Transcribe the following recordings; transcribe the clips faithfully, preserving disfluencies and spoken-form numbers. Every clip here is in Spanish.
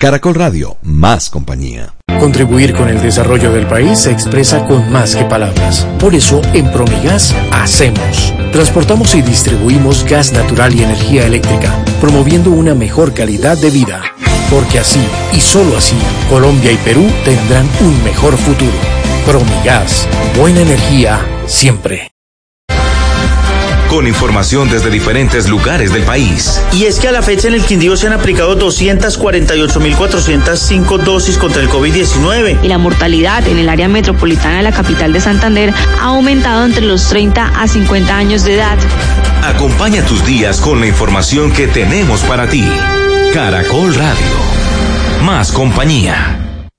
Caracol Radio, más compañía. Contribuir con el desarrollo del país se expresa con más que palabras. Por eso, en Promigas, hacemos. Transportamos y distribuimos gas natural y energía eléctrica, promoviendo una mejor calidad de vida. Porque así, y solo así, Colombia y Perú tendrán un mejor futuro. Promigas, buena energía, siempre. Con información desde diferentes lugares del país. Y es que a la fecha en el Quindío se han aplicado doscientas cuarenta y ocho mil cuatrocientas cinco dosis contra el COVID diecinueve. Y la mortalidad en el área metropolitana de la capital de Santander ha aumentado entre los treinta a cincuenta años de edad. Acompaña tus días con la información que tenemos para ti. Caracol Radio. Más compañía.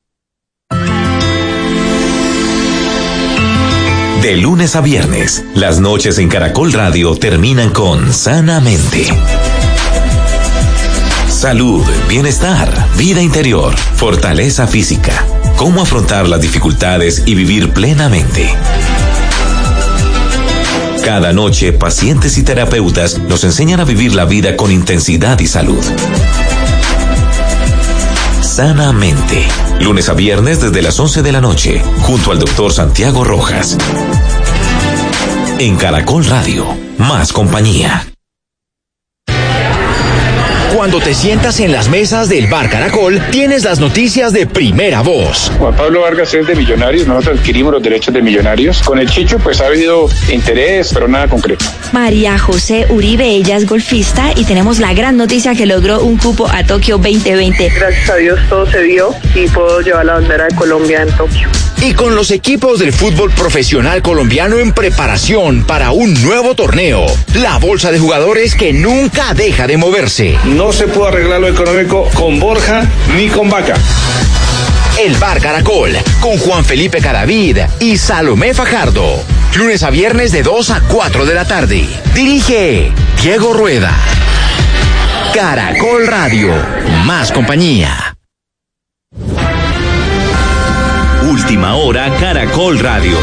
De lunes a viernes, las noches en Caracol Radio terminan con Sanamente. Salud, bienestar, vida interior, fortaleza física. Cómo afrontar las dificultades y vivir plenamente. Cada noche, pacientes y terapeutas nos enseñan a vivir la vida con intensidad y salud. Sanamente. Lunes a viernes desde las once de la noche, junto al doctor Santiago Rojas. En Caracol Radio, más compañía. Cuando te sientas en las mesas del Bar Caracol, tienes las noticias de primera voz. Juan Pablo Vargas es de Millonarios, nosotros adquirimos los derechos de Millonarios. Con el Chicho pues ha habido interés, pero nada concreto. María José Uribe, ella es golfista y tenemos la gran noticia que logró un cupo a Tokio veinte veinte. Gracias a Dios todo se dio y puedo llevar la bandera de Colombia en Tokio. Y con los equipos del fútbol profesional colombiano en preparación para un nuevo torneo. La bolsa de jugadores que nunca deja de moverse. No se puede arreglar lo económico con Borja ni con Vaca. El Bar Caracol, con Juan Felipe Cadavid y Salomé Fajardo. Lunes a viernes de dos a cuatro de la tarde. Dirige Diego Rueda. Caracol Radio, más compañía. Última hora, Caracol Radio.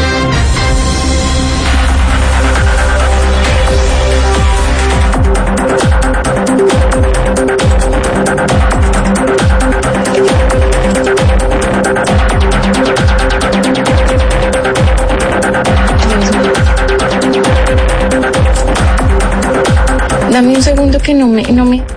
Dame un segundo que no me, no me...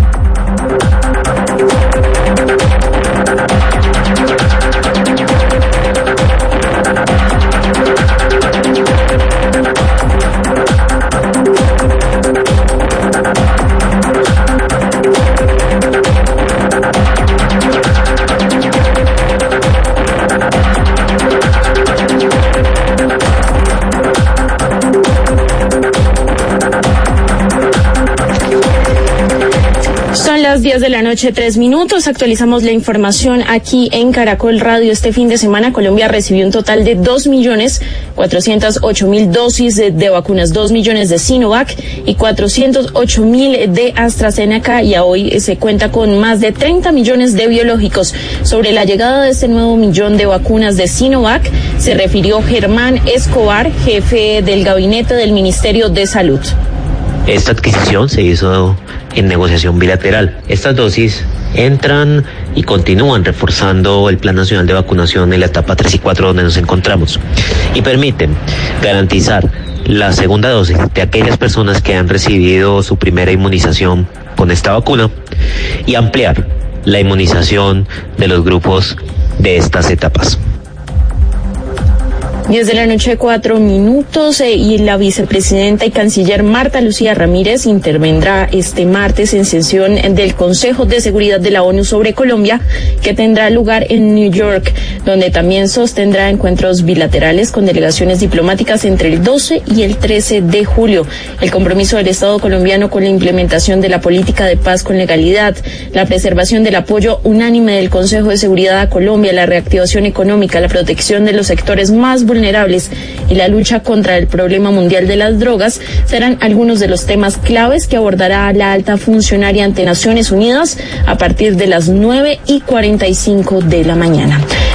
diez de la noche, tres minutos. Actualizamos la información aquí en Caracol Radio. Este fin de semana Colombia recibió un total de dos millones cuatrocientos ocho mil dosis de, de vacunas, dos millones de Sinovac y cuatrocientos ocho mil de AstraZeneca, y a hoy se cuenta con más de treinta millones de biológicos. Sobre la llegada de este nuevo millón de vacunas de Sinovac se refirió Germán Escobar, jefe del gabinete del Ministerio de Salud. Esta adquisición se hizo en negociación bilateral. Estas dosis entran y continúan reforzando el Plan Nacional de Vacunación en la etapa tres y cuatro donde nos encontramos y permiten garantizar la segunda dosis de aquellas personas que han recibido su primera inmunización con esta vacuna y ampliar la inmunización de los grupos de estas etapas. diez de la noche, cuatro minutos, eh, y la vicepresidenta y canciller Marta Lucía Ramírez intervendrá este martes en sesión del Consejo de Seguridad de la ONU sobre Colombia, que tendrá lugar en New York, donde también sostendrá encuentros bilaterales con delegaciones diplomáticas entre el doce y el trece de julio. El compromiso del Estado colombiano con la implementación de la política de paz con legalidad, la preservación del apoyo unánime del Consejo de Seguridad a Colombia, la reactivación económica, la protección de los sectores más vulnerables vulnerables y la lucha contra el problema mundial de las drogas serán algunos de los temas claves que abordará la alta funcionaria ante Naciones Unidas a partir de las nueve y cuarenta y cinco de la mañana.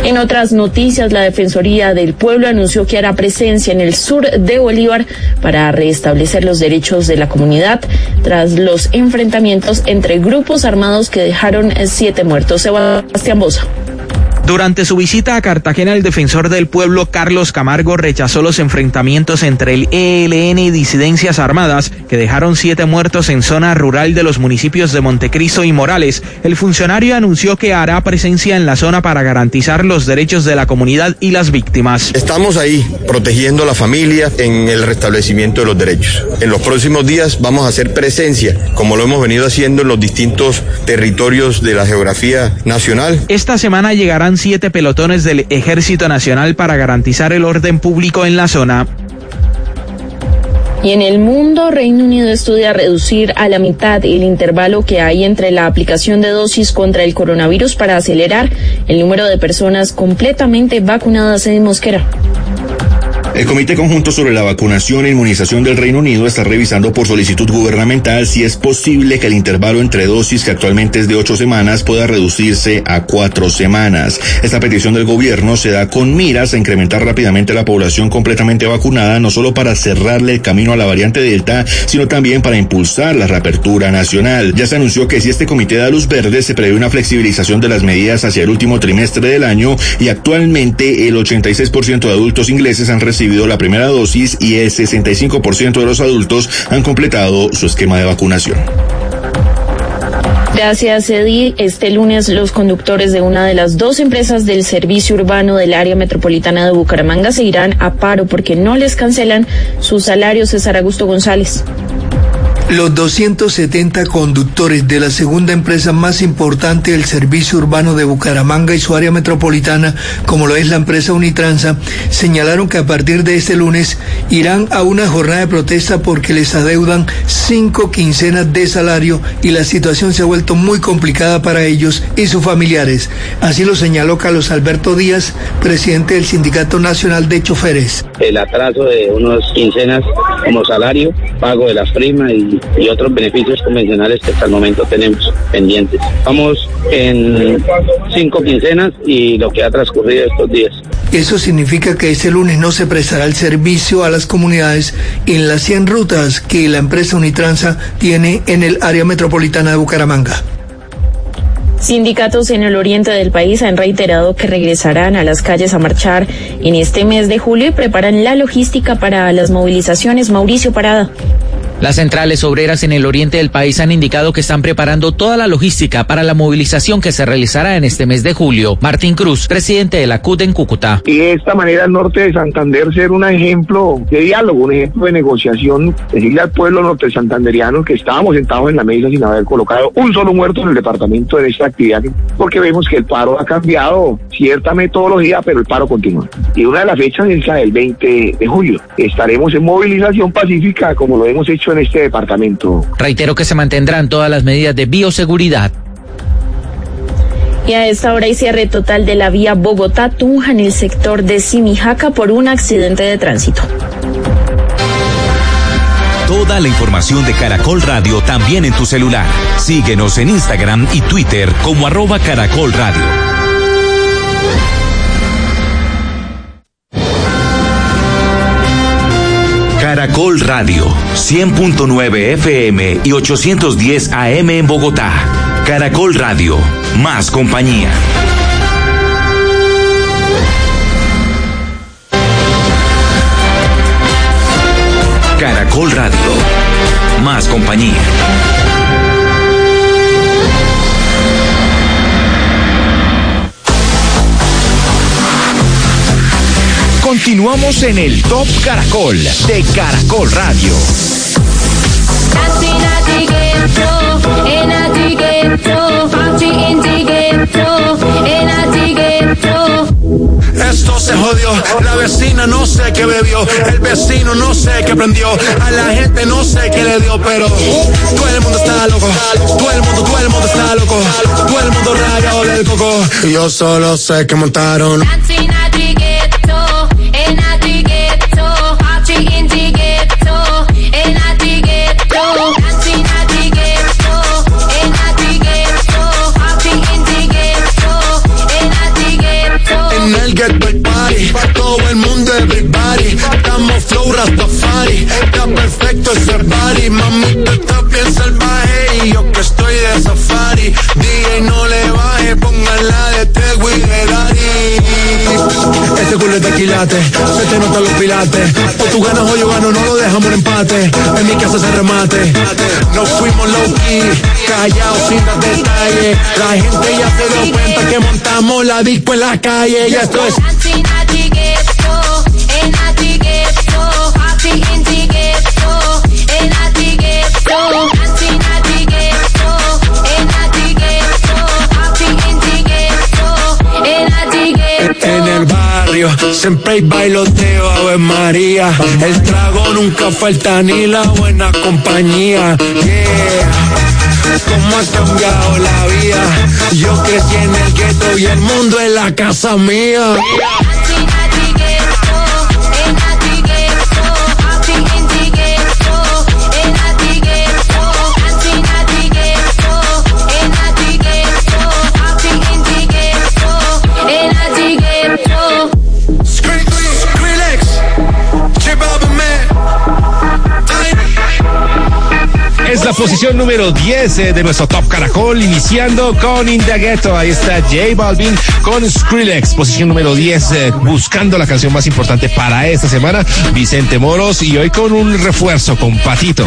En otras noticias, la Defensoría del Pueblo anunció que hará presencia en el sur de Bolívar para restablecer los derechos de la comunidad tras los enfrentamientos entre grupos armados que dejaron siete muertos. Sebastián Boza. Durante su visita a Cartagena, el defensor del pueblo Carlos Camargo rechazó los enfrentamientos entre el E L N y disidencias armadas que dejaron siete muertos en zona rural de los municipios de Montecristo y Morales. El funcionario anunció que hará presencia en la zona para garantizar los derechos de la comunidad y las víctimas. Estamos ahí protegiendo a la familia en el restablecimiento de los derechos. En los próximos días vamos a hacer presencia, como lo hemos venido haciendo en los distintos territorios de la geografía nacional. Esta semana llegarán siete pelotones del Ejército Nacional para garantizar el orden público en la zona. Y en el mundo, Reino Unido estudia reducir a la mitad el intervalo que hay entre la aplicación de dosis contra el coronavirus para acelerar el número de personas completamente vacunadas. En Mosquera. El Comité Conjunto sobre la Vacunación e Inmunización del Reino Unido está revisando por solicitud gubernamental si es posible que el intervalo entre dosis, que actualmente es de ocho semanas, pueda reducirse a cuatro semanas. Esta petición del gobierno se da con miras a incrementar rápidamente la población completamente vacunada, no solo para cerrarle el camino a la variante Delta, sino también para impulsar la reapertura nacional. Ya se anunció que si este comité da luz verde, se prevé una flexibilización de las medidas hacia el último trimestre del año, y actualmente el ochenta y seis por ciento de adultos ingleses han recibido la primera dosis y el sesenta y cinco por ciento de los adultos han completado su esquema de vacunación. Gracias, Eddie. Este lunes los conductores de una de las dos empresas del servicio urbano del área metropolitana de Bucaramanga se irán a paro porque no les cancelan sus salarios. César Augusto González. Los doscientos setenta conductores de la segunda empresa más importante del servicio urbano de Bucaramanga y su área metropolitana, como lo es la empresa Unitransa, señalaron que a partir de este lunes irán a una jornada de protesta porque les adeudan cinco quincenas de salario y la situación se ha vuelto muy complicada para ellos y sus familiares. Así lo señaló Carlos Alberto Díaz, presidente del Sindicato Nacional de Choferes. El atraso de unas quincenas como salario, pago de las primas y y otros beneficios convencionales que hasta el momento tenemos pendientes. Vamos en cinco quincenas y lo que ha transcurrido estos días. Eso significa que este lunes no se prestará el servicio a las comunidades en las cien rutas que la empresa Unitransa tiene en el área metropolitana de Bucaramanga. Sindicatos en el oriente del país han reiterado que regresarán a las calles a marchar en este mes de julio y preparan la logística para las movilizaciones. Mauricio Parada. Las centrales obreras en el oriente del país han indicado que están preparando toda la logística para la movilización que se realizará en este mes de julio. Martín Cruz, presidente de la C U T en Cúcuta. Y de esta manera el norte de Santander ser un ejemplo de diálogo, un ejemplo de negociación, decirle al pueblo norte santanderiano que estábamos sentados en la mesa sin haber colocado un solo muerto en el departamento en esta actividad, porque vemos que el paro ha cambiado cierta metodología, pero el paro continúa. Y una de las fechas es la del veinte de julio. Estaremos en movilización pacífica como lo hemos hecho en este departamento. Reitero que se mantendrán todas las medidas de bioseguridad. Y a esta hora hay cierre total de la vía Bogotá-Tunja en el sector de Simijaca por un accidente de tránsito. Toda la información de Caracol Radio también en tu celular. Síguenos en Instagram y Twitter como arroba Caracol Radio. Caracol Radio, cien punto nueve F M y ochocientos diez A M en Bogotá. Caracol Radio, más compañía. Caracol Radio, más compañía. Continuamos en el Top Caracol de Caracol Radio. Esto se jodió, la vecina no sé qué bebió, el vecino no sé qué prendió, a la gente no sé qué le dio, pero todo el mundo está loco, todo el mundo, todo el mundo está loco, todo el mundo rayado del coco, y yo solo sé que montaron. quilates, se te notan los pilates. O tú ganas o yo gano, no lo dejamos en empate. En mi casa se remate. Nos fuimos low key, callados sin dar detalles. La gente ya se dio cuenta que montamos la disco en la calle. Y esto es en el barrio, siempre hay bailoteo, Ave María. El trago nunca falta ni la buena compañía. Yeah, cómo ha cambiado la vida. Yo crecí en el gueto y el mundo es la casa mía. Es la posición número diez eh, de nuestro Top Caracol, iniciando con In The Ghetto. Ahí está J Balvin con Skrillex, posición número diez, eh, buscando la canción más importante para esta semana, Vicente Moros, y hoy con un refuerzo, con Patito.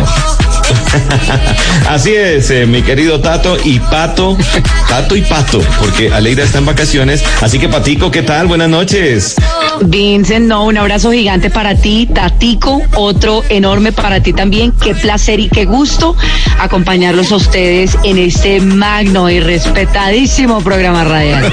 Así es, eh, mi querido Tato y Pato, Tato y Pato, porque Aleida está en vacaciones, así que Patico, ¿qué tal? Buenas noches. Vincent, no, un abrazo gigante para ti, Tatico, otro enorme para ti también. Qué placer y qué gusto acompañarlos a ustedes en este magno y respetadísimo programa radial.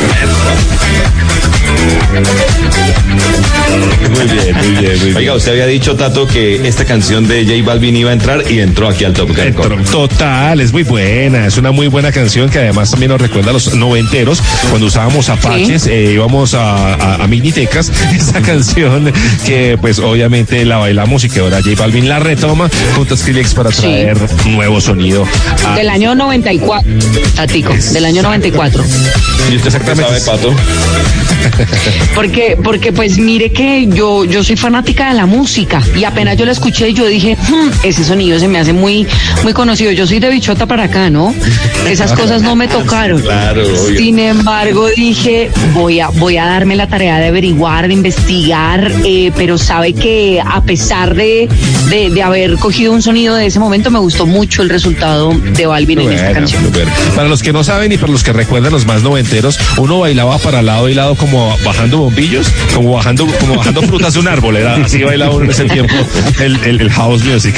Muy bien, muy bien, muy bien. Oiga, usted había dicho, Tato, que esta canción de J Balvin iba a entrar y entró aquí al Top Caracol. Total, es muy buena, es una muy buena canción que además también nos recuerda a los noventeros, cuando usábamos Apaches, sí. eh, íbamos a, a, a minitecas, esa canción que pues obviamente la bailamos y que ahora J Balvin la retoma junto a Skrillex para traer sí. nuevo sonido. A... Del año noventa y cuatro, Tatico, es... del año noventa y cuatro. ¿Y usted exactamente sabe, Pato? Porque, porque pues mire que yo, yo soy fanática de la música y apenas yo la escuché yo dije, hm, ese sonido se me hace muy, muy conocido. Yo soy de Bichota para acá, ¿no? Esas cosas no me tocaron. Claro, obvio. Sin embargo dije, voy a, voy a darme la tarea de averiguar, de investigar, eh, pero sabe que a pesar de, de, de haber cogido un sonido de ese momento, me gustó mucho el resultado de Balvin bueno, en esta canción. Super. Para los que no saben y para los que recuerdan los más noventeros, uno bailaba para lado y lado como bajando bombillos, como bajando, como bajando frutas de un árbol, era así bailaba uno en ese tiempo el, el, el house music.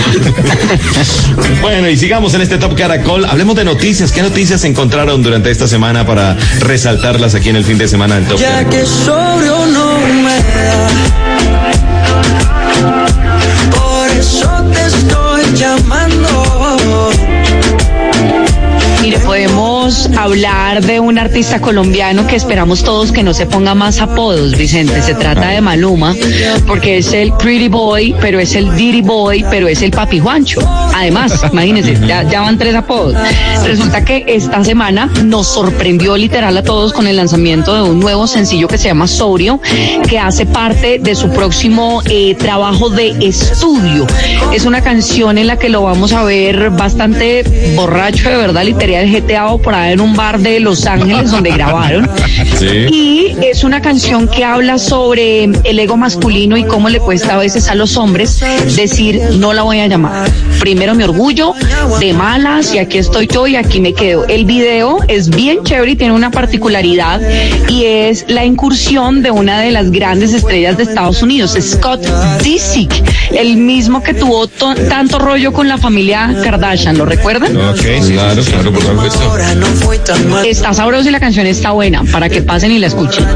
Bueno, y sigamos en este Top Caracol, hablemos de noticias. ¿Qué noticias se encontraron durante esta semana para resaltarlas aquí en el fin de semana en Top ya Caracol? Que sobrio no me da, por eso te estoy llamando. Mire, podemos hablar de un artista colombiano que esperamos todos que no se ponga más apodos, Vicente. Se trata de Maluma, porque es el Pretty Boy, pero es el Diddy Boy, pero es el Papi Juancho. Además, imagínense, ya, ya van tres apodos. Resulta que esta semana nos sorprendió literal a todos con el lanzamiento de un nuevo sencillo que se llama Sobrio, que hace parte de su próximo eh, trabajo de estudio. Es una canción en la que lo vamos a ver bastante borracho, de verdad, literal jeteado por ahí en un bar de Los Ángeles donde grabaron. Sí. Y es una canción que habla sobre el ego masculino y cómo le cuesta a veces a los hombres decir no la voy a llamar. Primero mi orgullo, de malas, y aquí estoy yo y aquí me quedo. El video es bien chévere y tiene una particularidad y es la incursión de una de las grandes estrellas de Estados Unidos, Scott Disick, el mismo que tuvo to- tanto rollo con la familia Kardashian, ¿lo recuerdan? Ok, sí, claro, claro, por supuesto. Está sabrosa y la canción está buena, para que pasen y la escuchen.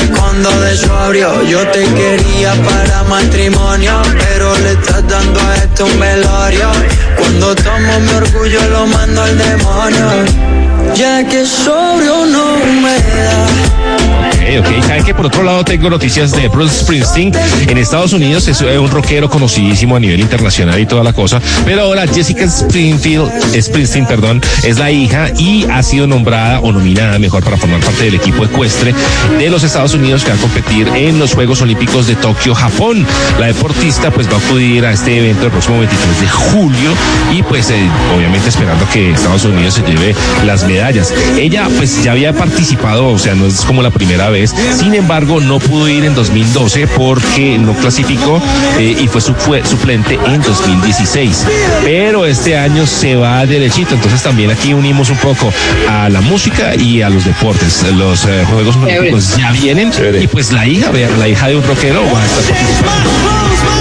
Yo te quería para matrimonio, pero le estás dando a esto un velorio. Cuando tomo mi orgullo lo mando al demonio, ya que sobrio no me da. Ok, ok. Saben que por otro lado tengo noticias de Bruce Springsteen. En Estados Unidos es un rockero conocidísimo a nivel internacional y toda la cosa, pero ahora Jessica Springfield, Springsteen, perdón, es la hija y ha sido nombrada o nominada mejor para formar parte del equipo ecuestre de los Estados Unidos que va a competir en los Juegos Olímpicos de Tokio, Japón. La deportista pues va a acudir a este evento el próximo veintitrés de julio y pues eh, obviamente esperando que Estados Unidos se lleve las medallas. Ella pues ya había participado, o sea, no es como la primera vez diez. Sin embargo, no pudo ir en dos mil doce porque no clasificó eh, y fue, su, fue suplente en dos mil dieciséis. Pero este año se va derechito, entonces también aquí unimos un poco a la música y a los deportes. Los eh, Juegos Olímpicos ya vienen y pues la hija, vean, la hija de un rockero va a estar participando.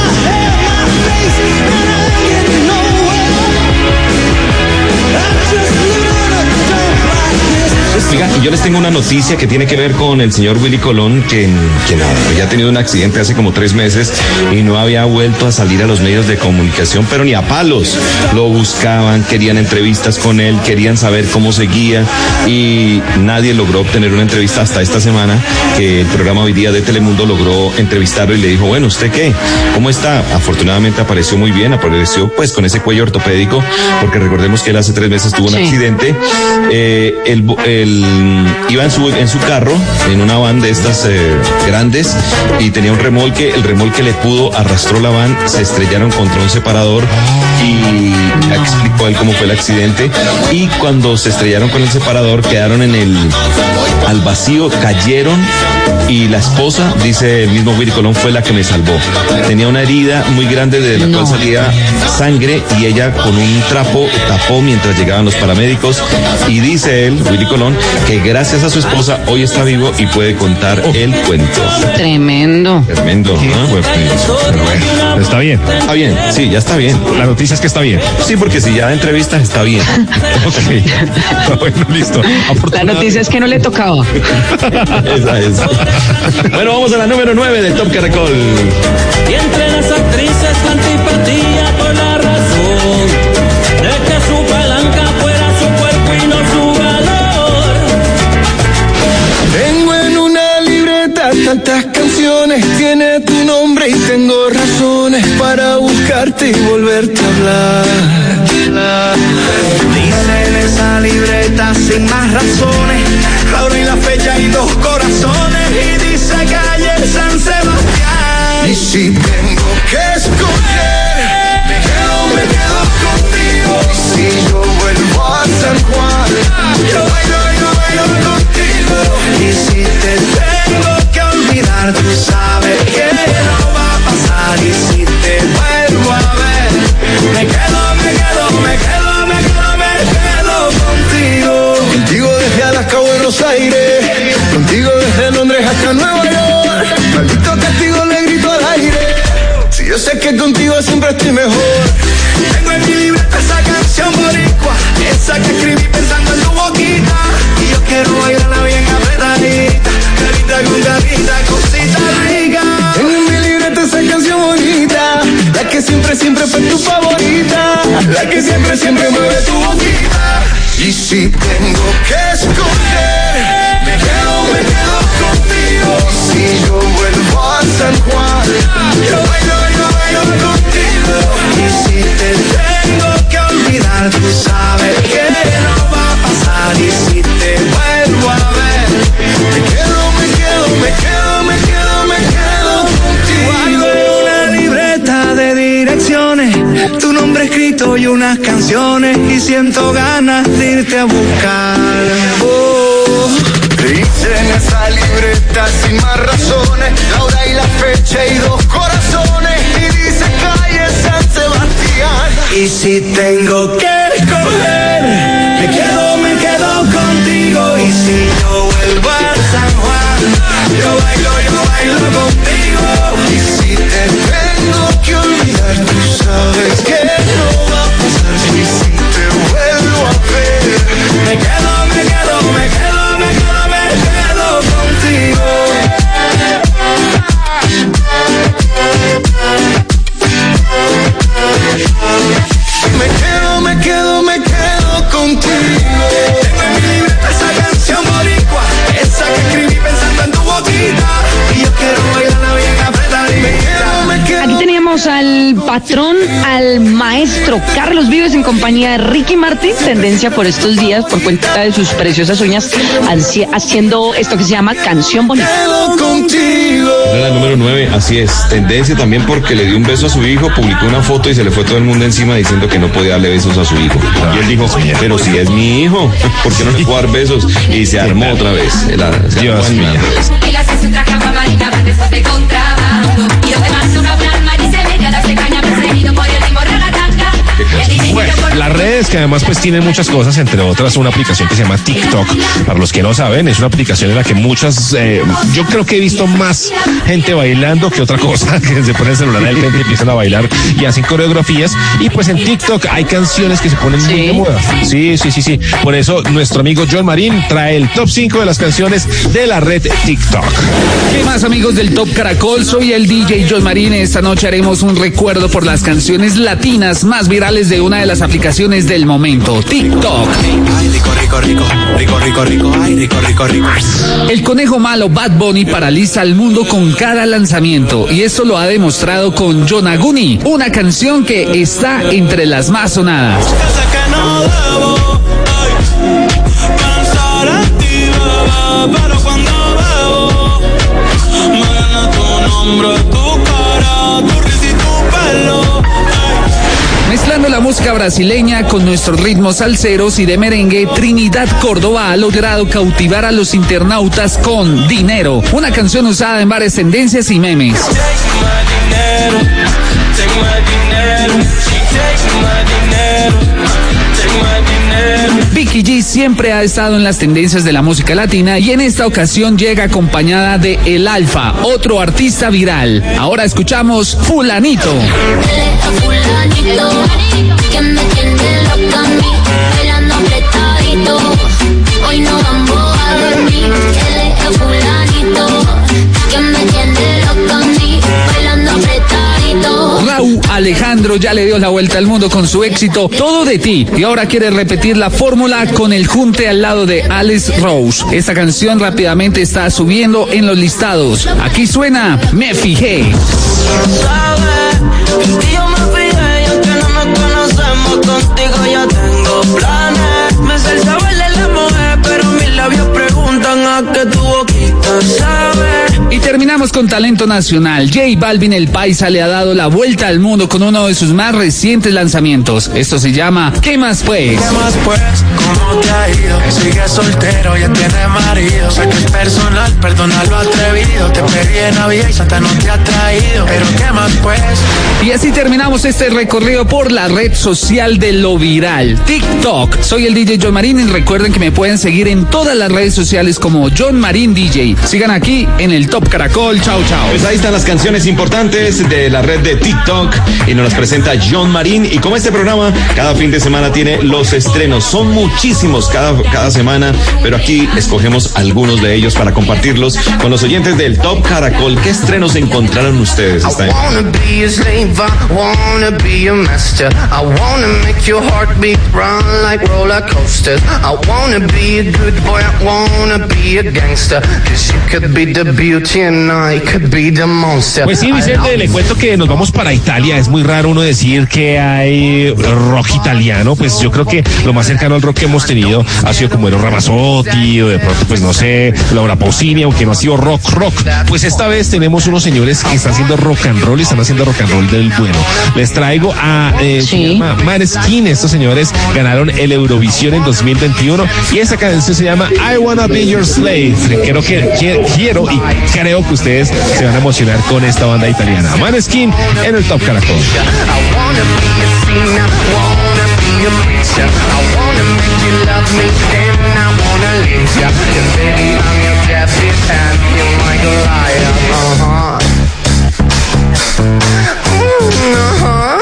Oiga, y yo les tengo una noticia que tiene que ver con el señor Willy Colón, que, que nada, había tenido un accidente hace como tres meses y no había vuelto a salir a los medios de comunicación, pero ni a palos. Lo buscaban, querían entrevistas con él, querían saber cómo seguía y nadie logró obtener una entrevista hasta esta semana, que el programa Hoy Día de Telemundo logró entrevistarlo y le dijo, bueno, ¿usted qué? ¿Cómo está? Afortunadamente apareció muy bien, apareció pues con ese cuello ortopédico, porque recordemos que él hace tres meses tuvo un sí. accidente. Eh, el, el iba en su en su carro, en una van de estas eh, grandes, y tenía un remolque, el remolque le pudo, arrastró la van, se estrellaron contra un separador y explicó él cómo fue el accidente, y cuando se estrellaron con el separador quedaron en el al vacío, cayeron, y la esposa, dice el mismo Willy Colón, fue la que me salvó. Tenía una herida muy grande de la no. cual salía sangre y ella con un trapo tapó mientras llegaban los paramédicos, y dice él, Willy Colón, que gracias a su esposa hoy está vivo y puede contar oh. el cuento. Tremendo. Tremendo, ¿no? Pues, pero bueno, está bien. Está bien, sí, ya está bien. La noticia es que está bien. Sí, porque si ya da entrevistas está bien. Ok. Bueno, listo. La noticia es que no le tocaba. Esa es. Bueno, vamos a la número nueve del Top Caracol. Y entre las actrices la antipatía por la razón de que su palanca fuera su cuerpo y no su valor. Tengo en una libreta tantas canciones, tiene tu nombre y tengo razones para buscarte y volverte a hablar. Dice en esa libreta sin más razones, la hora y la fecha y dos corazones, y dice calle San Sebastián. Y si tengo que escoger, me quedo, me quedo contigo. Y si yo vuelvo a San Juan, yo bailo, yo bailo contigo. Y si te tengo que olvidar, tú sabes que no va a pasar. Y si te vuelvo a ver, me quedo, me quedo, me quedo, me quedo, me quedo contigo. Contigo desde Alaska a Buenos Aires, contigo desde Londres hasta Nueva York. Maldito castigo le grito al aire, si yo sé que contigo siempre estoy mejor. Tengo en mi libreta esa canción boricua, esa que escribí pensando en tu boquita. Y yo quiero bailarla bien apretadita, carita con carita, cosita rica. Tengo en mi libreta esa canción bonita, la que siempre, siempre fue tu favorita, la que siempre, siempre mueve tu boquita. Y si tengo que escoger, me quedo, me quedo contigo. Si yo vuelvo a San Juan, yo bailo, yo bailo contigo. Y si te tengo que olvidar, tú sabes que no va a pasar. Y si te vuelvo a ver, me quedo, me quedo, me quedo, me quedo, me quedo contigo. Guardo en una libreta de direcciones tu nombre escrito y unas canciones, y siento ganas de irte a buscar. Oh, dice en esa libreta sin más razones, la hora y la fecha y dos corazones, y dice calle San Sebastián. Y si tengo que escoger, me quedo, me quedo contigo. Y si yo vuelvo a San Juan, yo bailo, yo bailo contigo. Y si te tengo que olvidar, tú sabes que no va a pasar. Y si te vuelvo a ver, me quedo, me quedo, me quedo, me quedo, me quedo contigo. Me quedo, me quedo, me quedo contigo. Tengo en mi libreta esa canción boricua, esa que escribí pensando en tu boquita. Y yo quiero bailarla bien apretadita. Me quedo, me quedo. Aquí teníamos al patrón, al maestro Carlos Vives en compañía de Ricky Martin, tendencia por estos días por cuenta de sus preciosas uñas, haciendo esto que se llama Canción Bonita. Quedo contigo. la número nueve, así es. Tendencia también porque le dio un beso a su hijo, publicó una foto y se le fue todo el mundo encima diciendo que no podía darle besos a su hijo. Y él dijo, pero si es mi hijo, ¿por qué no le puedo dar besos? Y se armó otra vez. La, se Dios mío. Bueno, las redes que además pues tienen muchas cosas, entre otras una aplicación que se llama TikTok. Para los que no saben, es una aplicación en la que muchas, eh, yo creo que he visto más gente bailando que otra cosa, que se pone el celular del frente y empiezan a bailar y hacen coreografías. Y pues en TikTok hay canciones que se ponen muy de moda. Sí, sí, sí, sí. Por eso nuestro amigo John Marín trae el top cinco de las canciones de la red TikTok. ¿Qué más, amigos del Top Caracol? Soy el D J John Marín. Esta noche haremos un recuerdo por las canciones latinas más virales de una de las aplicaciones del momento, TikTok. Ay, rico, rico, rico, rico, rico, rico, ay, rico, rico, rico. El conejo malo Bad Bunny paraliza al mundo con cada lanzamiento y esto lo ha demostrado con Yonaguni, una canción que está entre las más sonadas. Pero cuando bebo, me gana tu nombre, tu cara, tu risa y tu pelo. Mezclando la música brasileña con nuestros ritmos salseros y de merengue, Trinidad Córdoba ha logrado cautivar a los internautas con Dinero, una canción usada en varias tendencias y memes. Vicky G siempre ha estado en las tendencias de la música latina y en esta ocasión llega acompañada de El Alfa, otro artista viral. Ahora escuchamos Fulanito. Fulanito, que me tiene loca a mí, bailando apretadito, hoy no vamos a dormir. Él es fulanito, que me tiene loca a mí, bailando apretadito. Raúl Alejandro ya le dio la vuelta al mundo con su éxito Todo de ti y ahora quiere repetir la fórmula con el junte al lado de Alex Rose. Esta canción rápidamente está subiendo en los listados. Aquí suena Me Fijé. Contigo ya tengo planes. Me sé el sabor de la mujer, pero mis labios preguntan a qué tu boquita sabe. Y terminamos con talento nacional. J Balvin el Paisa le ha dado la vuelta al mundo con uno de sus más recientes lanzamientos. Esto se llama ¿Qué más pues? ¿Qué más pues? ¿Cómo te ha ido? Sigue soltero, ya tiene marido. Sé que es personal, perdona lo atrevido. Te pedí en Navidad y Santa no te ha traído. Pero ¿qué más pues? Y así terminamos este recorrido por la red social de lo viral, TikTok. Soy el D J John Marín y recuerden que me pueden seguir en todas las redes sociales como John Marín D J. Sigan aquí en el Top Caracol. Chao, chao. Pues ahí están las canciones importantes de la red de TikTok y nos las presenta John Marín. Y como este programa cada fin de semana tiene los estrenos, son muchísimos cada, cada semana, pero aquí escogemos algunos de ellos para compartirlos con los oyentes del Top Caracol. ¿Qué estrenos encontraron ustedes esta vez? I wanna be a master. I wanna make your heartbeat run like roller coasters. I wanna be a good boy. I wanna be a gangster. Cause you could be the beauty and I could be the monster. Pues sí, Vicente, le cuento que nos vamos para Italia. Es muy raro uno decir que hay rock italiano. Pues yo creo que lo más cercano al rock que hemos tenido ha sido como Eros Ramazzotti o de pronto, pues no sé, Laura Pausini, aunque no ha sido rock, rock. Pues esta vez tenemos unos señores que están haciendo rock and roll y están haciendo rock and roll del bueno. Les traigo a eh, Sí. Maneskin. Estos señores ganaron el Eurovisión en dos mil veintiuno y esa canción se llama I Wanna Be Your Slave. Creo que quiero, quiero y creo que ustedes se van a emocionar con esta banda italiana. Maneskin en el Top Caracol. I wanna be a singer, wanna be a preacher. I wanna make you love me, then I wanna leave ya. And baby, I'm your David and you're my Goliath. Uh-huh. Uh-huh.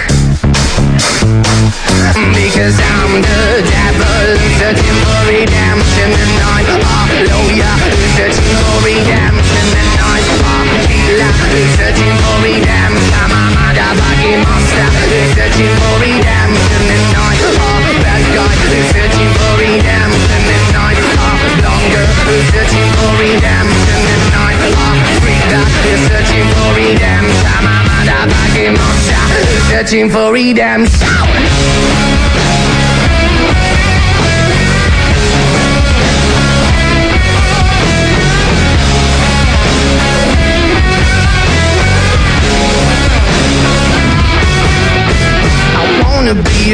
Because I'm the devil searching for redemption and I'm hallelujah searching for redemption and I'm healer searching for redemption. I'm a motherfucking monster searching for redemption and I'm bad guy searching for redemption and I'm longer searching for redemption and I'm freaker searching for redemption. I'm a motherfucking monster searching for redemption.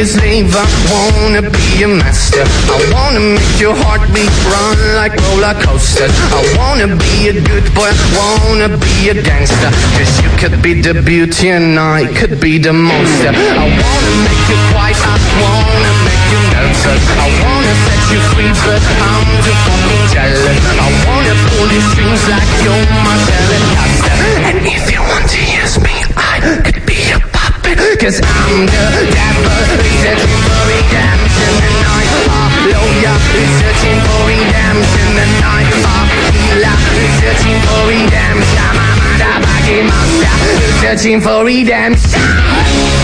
your slave, I wanna be your master. I wanna make your heartbeat run like roller coasters. I wanna be a good boy, I wanna be a gangster. Cause you could be the beauty and I could be the monster. I wanna make you quiet, I wanna make you nervous. I wanna set you free, but I'm too fucking jealous. I wanna pull your strings like you're my telecaster. And if you want to use me, I could be a puppet. Cause I'm the devil, searching for redemption. And I, hallelujah, searching for redemption. And I, healer, searching for redemption. I'm a motherfucking monster, searching for redemption.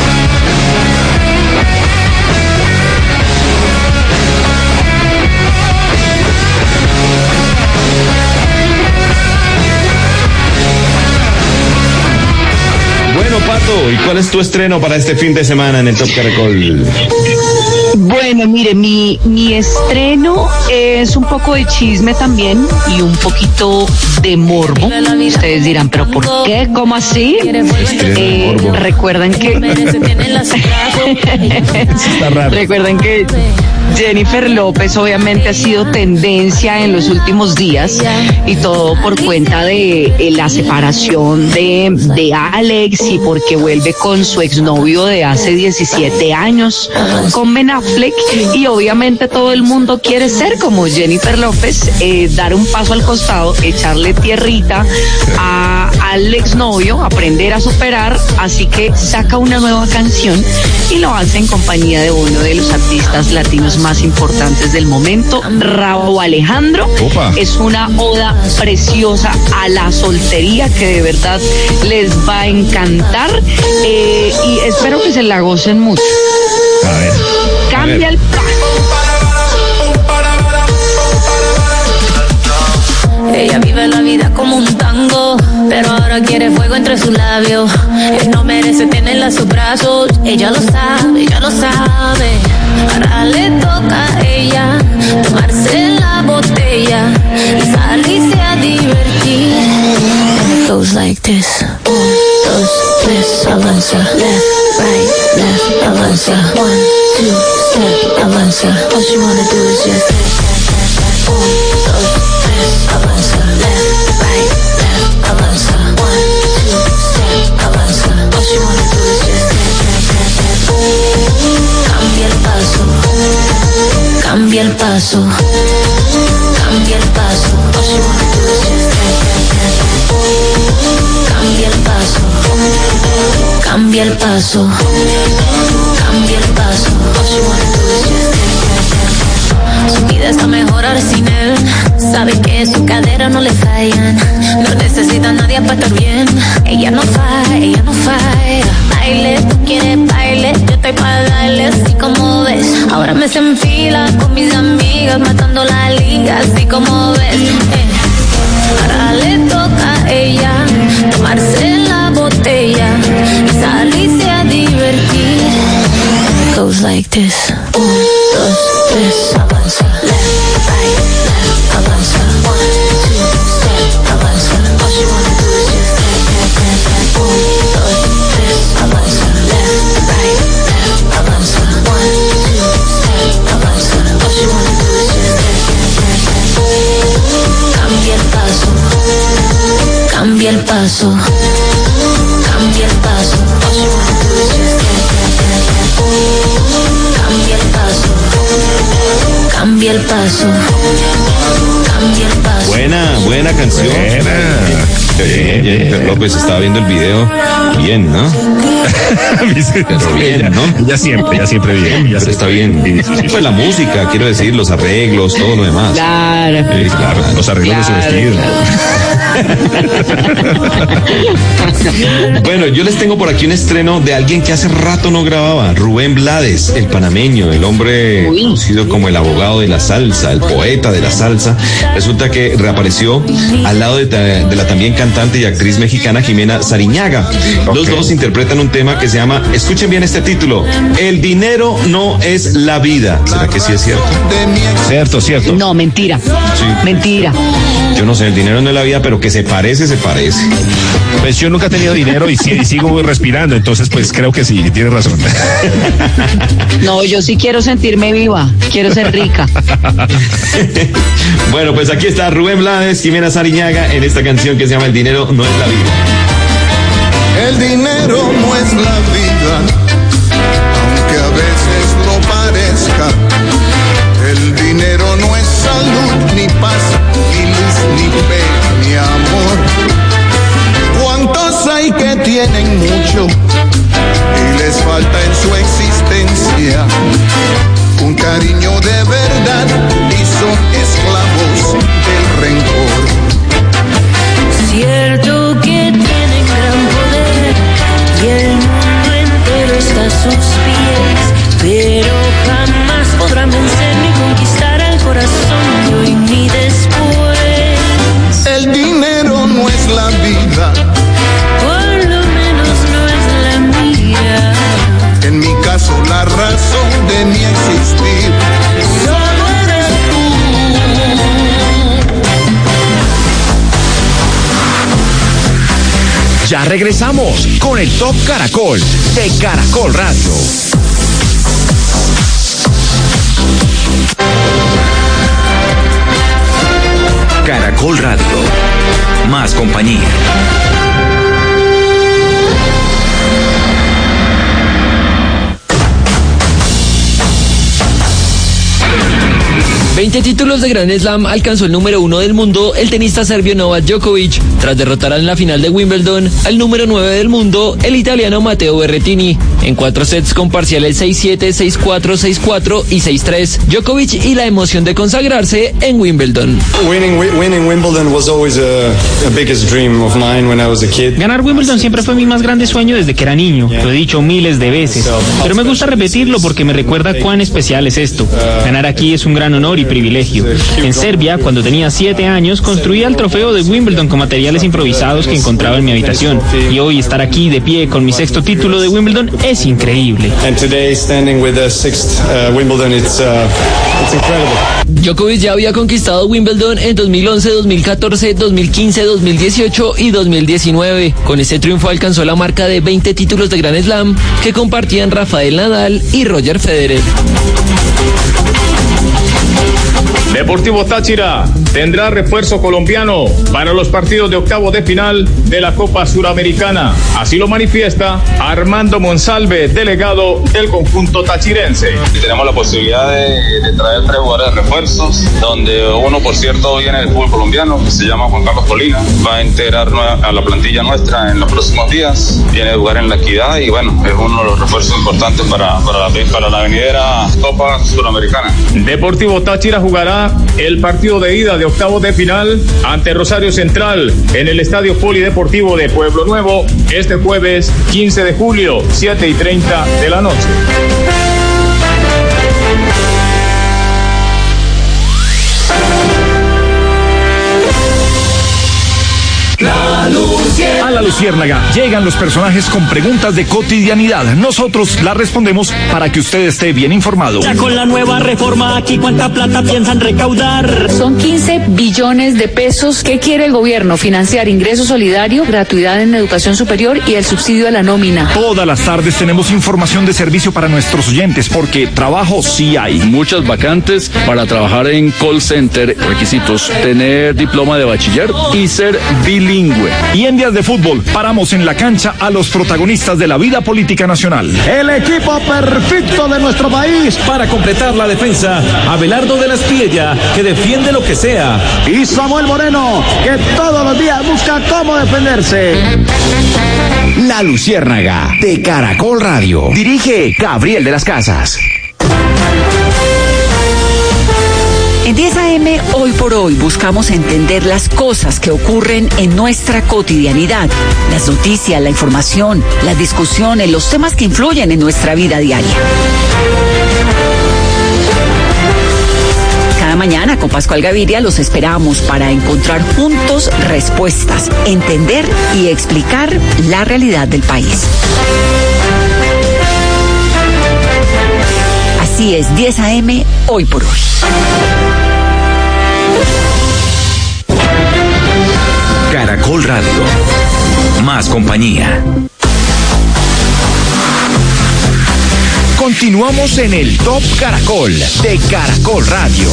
Bueno, Pato, ¿y cuál es tu estreno para este fin de semana en el Top Caracol? Bueno, mire, mi, mi estreno es un poco de chisme también y un poquito de morbo. Ustedes dirán, ¿pero por qué? ¿Cómo así? Eh, recuerdan que... recuerdan que Jennifer López obviamente ha sido tendencia en los últimos días y todo por cuenta de eh, la separación de, de Alex y porque vuelve con su exnovio de hace diecisiete años, con Ben Affleck, y obviamente todo el mundo quiere ser como Jennifer López, eh, dar un paso al costado, echarle tierrita a, al exnovio, aprender a superar, así que saca una nueva canción y lo hace en compañía de uno de los artistas latinos más importantes del momento, Rauw Alejandro. Opa. Es una oda preciosa a la soltería que de verdad les va a encantar, eh, y espero que se la gocen mucho. A ver. Cambia a ver. El paso. Ella vive la vida como un tango, pero ahora quiere fuego entre sus labios. Él no merece tenerla a sus brazos. Ella lo sabe, ella lo sabe. Ahora le toca a ella tomarse la botella y salirse a divertir. It goes like this. Un, dos, tres, avanza. Left, right, left, avanza. One, two, step, avanza. All she wanna do is just step, step, step, step. Un, dos, tres, avanza. Left, right, left, avanza. One, two, step, avanza. All she wanna do is just step, step, step, step. Cambia el paso, cambia el paso, cambia el paso. All she wanna do is just step, step, step, step. Cambia el paso, cambia el paso, cambia el paso. All she wanna do is just step, step, step. Su vida está mejor ahora sin él. Sabe que su cadera no le fallan. No necesita a nadie para estar bien. Ella no falla, ella no falla. Baile, tú quieres baile, yo estoy para darle así como ves. Ahora me se enfila con mis amigas, matando la liga así como ves. Eh. Ahora le toca a ella tomarse la botella y salirse a divertir. It goes like this. Un, dos, tres, avanza. Left, right, left, avanza. One, two, step, avanza. All she wanna do is just step, step, step, step. Un, dos, tres, avanza. Left, right, left, avanza. One, two, step, avanza. All she wanna do is just step, step, step, step. Cambia el paso, cambia el paso, cambia el paso. All she wanna do is just step, step, step, step. Cambia el paso, cambia el paso, cambia el paso. Buena, buena canción. Buena. Bien, Jennifer López estaba viendo el video. Bien, ¿no? Pero bien, ¿no? Ya siempre, ya siempre bien. Ya Pero está bien. Pues la música, quiero decir, los arreglos, todo lo demás. Claro. Sí, claro, los arreglos Claro, de su vestido. Bueno, yo les tengo por aquí un estreno de alguien que hace rato no grababa, Rubén Blades, el panameño, el hombre conocido como el abogado de la salsa, el poeta de la salsa. Resulta que reapareció al lado de, de la también cantante y actriz mexicana Jimena Sariñaga. Los okay. dos interpretan un tema que se llama, escuchen bien este título, El dinero no es la vida. ¿Será que sí es cierto? Cierto, cierto. No, mentira. Sí. Mentira. Yo no sé, el dinero no es la vida, pero que que se parece, se parece. Pues yo nunca he tenido dinero y, y sigo respirando, entonces pues creo que sí, tiene razón. No, yo sí quiero sentirme viva, quiero ser rica. Bueno, pues aquí está Rubén Blades, Jimena Sariñaga en esta canción que se llama El dinero no es la vida. El dinero no es la vida, aunque a veces lo parezca. El dinero no es salud, ni paz, ni luz, ni fe, ni amor. ¿Cuántos hay que tienen mucho y les falta en su existencia un cariño de verdad y son esclavos del rencor? Cierto que tienen gran poder y el mundo entero está a sus pies, pero jamás podrán vencer ni conquistar el corazón de hoy ni después. El dinero no es la vida, por lo menos no es la mía. En mi caso la razón de mi existir solo eres tú. Ya regresamos con el Top Caracol de Caracol Radio. Caracol Radio. Más compañía. veinte títulos de Grand Slam alcanzó el número uno del mundo el tenista serbio Novak Djokovic, tras derrotar en la final de Wimbledon al número nueve del mundo, el italiano Matteo Berrettini, en cuatro sets con parciales seis siete, seis cuatro, seis cuatro y seis tres. Djokovic y la emoción de consagrarse en Wimbledon. Winning, winning Wimbledon was always a, a biggest dream of mine when I was a kid. Ganar Wimbledon siempre fue mi más grande sueño desde que era niño, lo he dicho miles de veces, pero me gusta repetirlo porque me recuerda cuán especial es esto. Ganar aquí es un gran honor y privilegio. En Serbia, cuando tenía siete años, construía el trofeo de Wimbledon con materiales improvisados que encontraba en mi habitación. Y hoy estar aquí de pie con mi sexto título de Wimbledon es increíble. Djokovic ya había conquistado Wimbledon en dos mil once, dos mil catorce, dos mil quince, dos mil dieciocho y dos mil diecinueve. Con este triunfo alcanzó la marca de veinte títulos de Grand Slam que compartían Rafael Nadal y Roger Federer. Deportivo Táchira tendrá refuerzo colombiano para los partidos de octavo de final de la Copa Suramericana. Así lo manifiesta Armando Monsalve, delegado del conjunto tachirense. Tenemos la posibilidad de, de traer tres jugadores de refuerzos, donde uno, por cierto, viene del fútbol colombiano, que se llama Juan Carlos Colina. Va a integrar a la plantilla nuestra en los próximos días. Viene a jugar en La Equidad y, bueno, es uno de los refuerzos importantes para, para, la, para la venidera Copa Suramericana. Deportivo Táchira jugará el partido de ida de octavos de final ante Rosario Central en el Estadio Polideportivo de Pueblo Nuevo este jueves quince de julio, siete y treinta de la noche. La Luciérnaga. A la Luciérnaga llegan los personajes con preguntas de cotidianidad. Nosotros las respondemos para que usted esté bien informado. Ya con la nueva reforma aquí, ¿cuánta plata piensan recaudar? Son quince billones de pesos. ¿Qué quiere el gobierno? Financiar ingreso solidario, gratuidad en educación superior y el subsidio a la nómina. Todas las tardes tenemos información de servicio para nuestros oyentes, porque trabajo sí hay. Muchas vacantes para trabajar en call center. Requisitos: tener diploma de bachiller y ser bilingüe. Y en días de fútbol, paramos en la cancha a los protagonistas de la vida política nacional. El equipo perfecto de nuestro país. Para completar la defensa, Abelardo de la Espriella, que defiende lo que sea. Y Samuel Moreno, que todos los días busca cómo defenderse. La Luciérnaga, de Caracol Radio. Dirige Gabriel de las Casas. En diez A M, hoy por hoy, buscamos entender las cosas que ocurren en nuestra cotidianidad, las noticias, la información, las discusiones, los temas que influyen en nuestra vida diaria. Cada mañana con Pascual Gaviria los esperamos para encontrar juntos respuestas, entender y explicar la realidad del país. Así es, diez A M, hoy por hoy. Caracol Radio. Más compañía. Continuamos en el Top Caracol de Caracol Radio.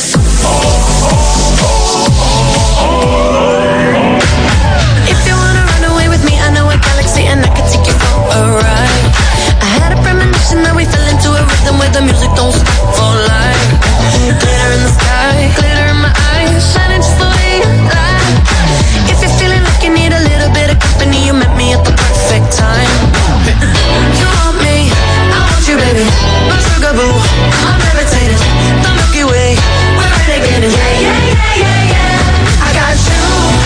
If you wanna run away with me, I know a galaxy and I can take you for a ride. I had a premonition that we fell into a rhythm where the music don't stop for life. Glitter in the sky, glitter in my eyes, shining just the way you like. If you're feeling like you need a little bit of company, you met me at the perfect time. You want me, I want you, baby. My sugar boo, I'm levitating. The Milky Way, we're renegading. Yeah, yeah, yeah, yeah, yeah. I got you,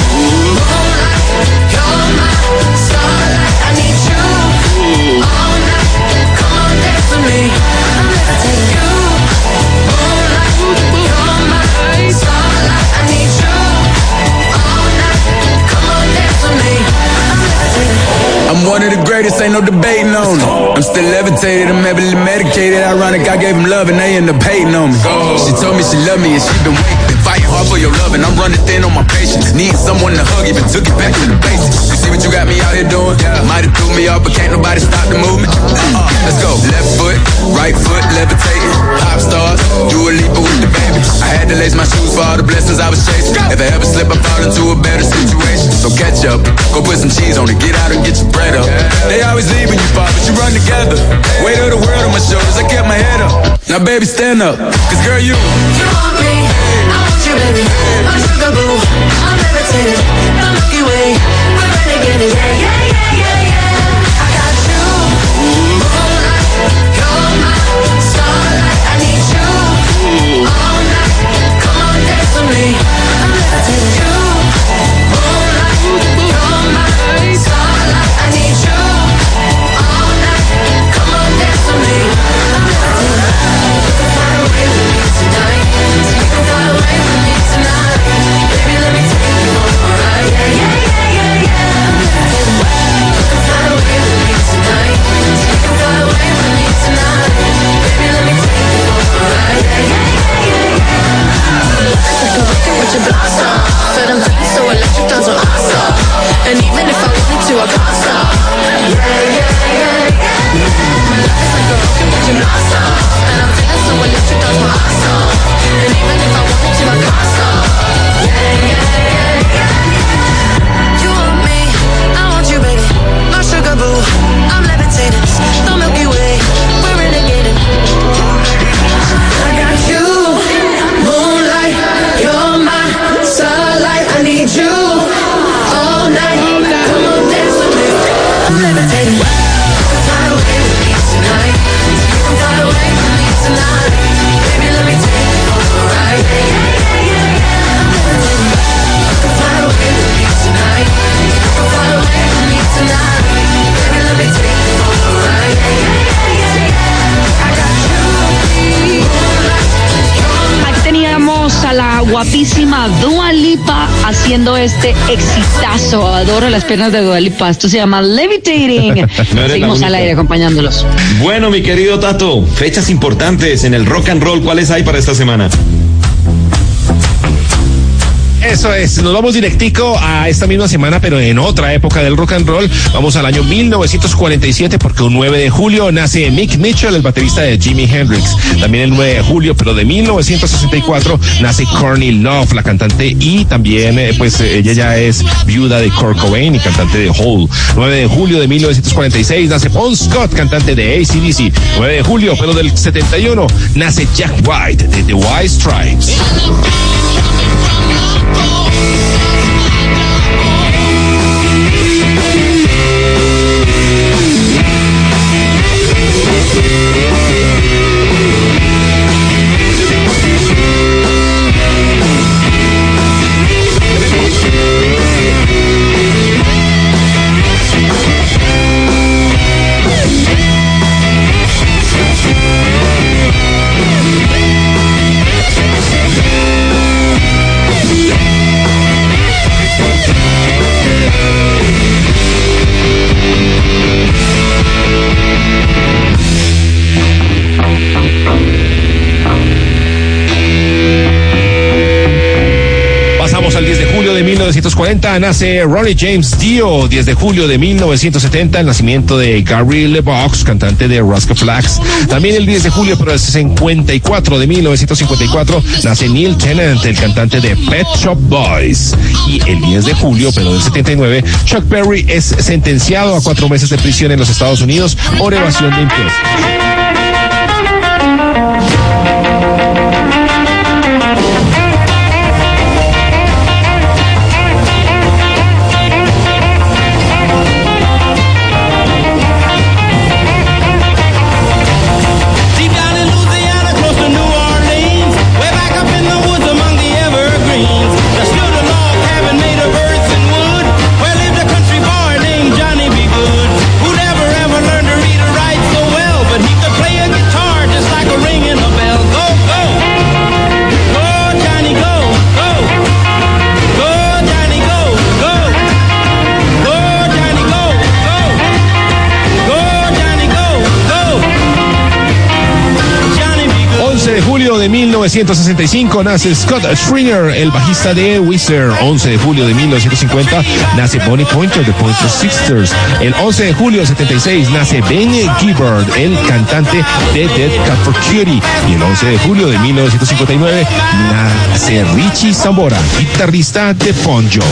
moonlight, you're my starlight. I need you all night. Come on, dance with me. I'm levitating. You, moonlight, you're my starlight. I need you all night. Come on, dance with me. I'm levitating. I'm one of the greatest, ain't no debating on it. I'm still levitated, I'm heavily medicated. Ironic, I gave him love and they end up hating on me. She told me she loved me and she been waiting. Been fighting hard for your love and I'm running thin on my patience. Need someone to hug, even took it back to the basics. You see what you got me out here doing? Might have threw me off, but can't nobody stop the movement. Uh, let's go. Left foot, right foot, levitating. Pop stars, do a leap with the baby. I had to lace my shoes for all the blessings I was chasing. If I ever slip, I fall into a better situation. So catch up, go put some cheese on it, get out and get your bread up. They always leave when you fall, but you run together. Weight of the world on my shoulders, I kept my head up. Now baby, stand up, cause girl, you You want me, I want you, baby. My sugar boo, I'm levitating. The Milky Way, we're renegading. Yeah, yeah, yeah, yeah, yeah. I got you, moonlight, you're my starlight. I need you all night. Come on, dance with me. I'm levitating. You, moonlight, you're my starlight. I need you all night. Come on, dance with me. I'm levitating. Fly away with me tonight. You can fly away with me tonight. Baby, let me take you on a ride. Yeah, yeah, yeah, yeah, yeah. I'm levitating. You can fly away with me tonight. You can fly away with me tonight. Baby, let me take you on a ride. Yeah, yeah, yeah, yeah, yeah. Like a rocket with your blossom. Said I'm feeling so electric, those are awesome. And even if I wanted to, I can't stop. Yeah, yeah, yeah, yeah. My life is like a rocket with your blossom. And I'm feeling so electric, those are awesome. And even if I wanted to, I can't stop. Yeah, yeah, yeah, yeah. You want me, I want you, baby. My sugar boo, I'm levitating. The Milky Way, we're renegading. I got you, moonlight, you're my starlight. I need you all night. Come on, dance with me. I'm levitating. You can fly away with me tonight. You can fly away with me tonight. Baby, let me take you for a ride. Yeah, yeah, yeah, yeah. I'm levitating. You can fly away with me tonight. You can fly away with me tonight. Baby, let me take you for a ride. Yeah, yeah, yeah, yeah. I got you. Aquí teníamos a la guapísima Dua Lipa haciendo este exitazo. Adoro las piernas de Dua Lipa. Esto se llama Levitating. No Seguimos al aire acompañándolos. Bueno, mi querido Tato, fechas importantes en el rock and roll, ¿cuáles hay para esta semana? Eso es, nos vamos directico a esta misma semana, pero en otra época del rock and roll. Vamos al año mil novecientos cuarenta y siete, porque un nueve de julio nace Mick Mitchell, el baterista de Jimi Hendrix. También el nueve de julio, pero de mil novecientos sesenta y cuatro, nace Courtney Love, la cantante, y también, eh, pues, ella ya es viuda de Kurt Cobain y cantante de Hole. nueve de julio de mil novecientos cuarenta y seis, nace Bon Scott, cantante de A C D C. nueve de julio, pero del setenta y uno, nace Jack White, de The White Stripes. julio de mil novecientos cuarenta nace Ronnie James Dio. diez de julio de mil novecientos setenta, el nacimiento de Gary LeVox, cantante de Rascal Flatts. También el diez de julio, pero del cincuenta y cuatro, de mil novecientos cincuenta y cuatro, nace Neil Tennant, el cantante de Pet Shop Boys. Y el diez de julio, pero del setenta y nueve, Chuck Berry es sentenciado a cuatro meses de prisión en los Estados Unidos por evasión de impuestos. De mil novecientos sesenta y cinco nace Scott Stringer, el bajista de Weezer. once de julio de mil novecientos cincuenta nace Bonnie Pointer de Pointer Sisters. El once de julio de setenta y seis nace Ben Gibbard, el cantante de Dead Cat for Cutie. Y el once de julio de mil novecientos cincuenta y nueve nace Richie Sambora, guitarrista de Bon Jovi.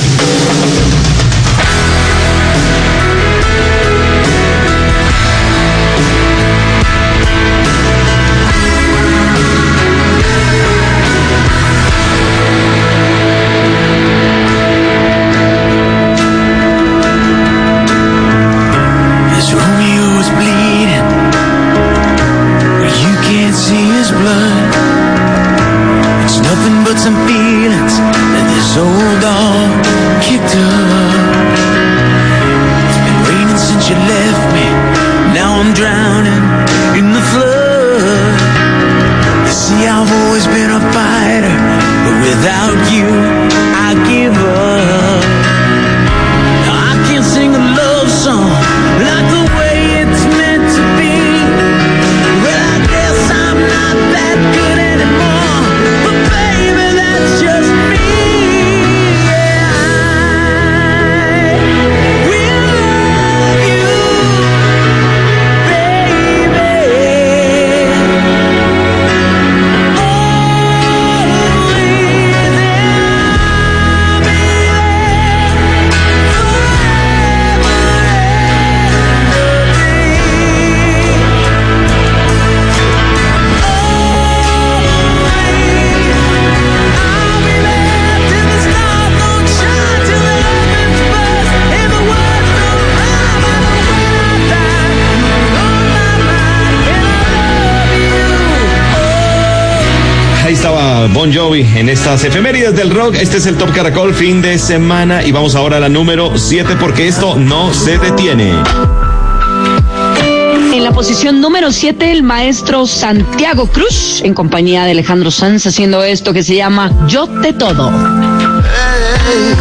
Bon Jovi en estas efemérides del rock. Este es el Top Caracol fin de semana y vamos ahora a la número siete porque esto no se detiene. En la posición número siete, el maestro Santiago Cruz, en compañía de Alejandro Sanz, haciendo esto que se llama Yo Te Todo. Hey.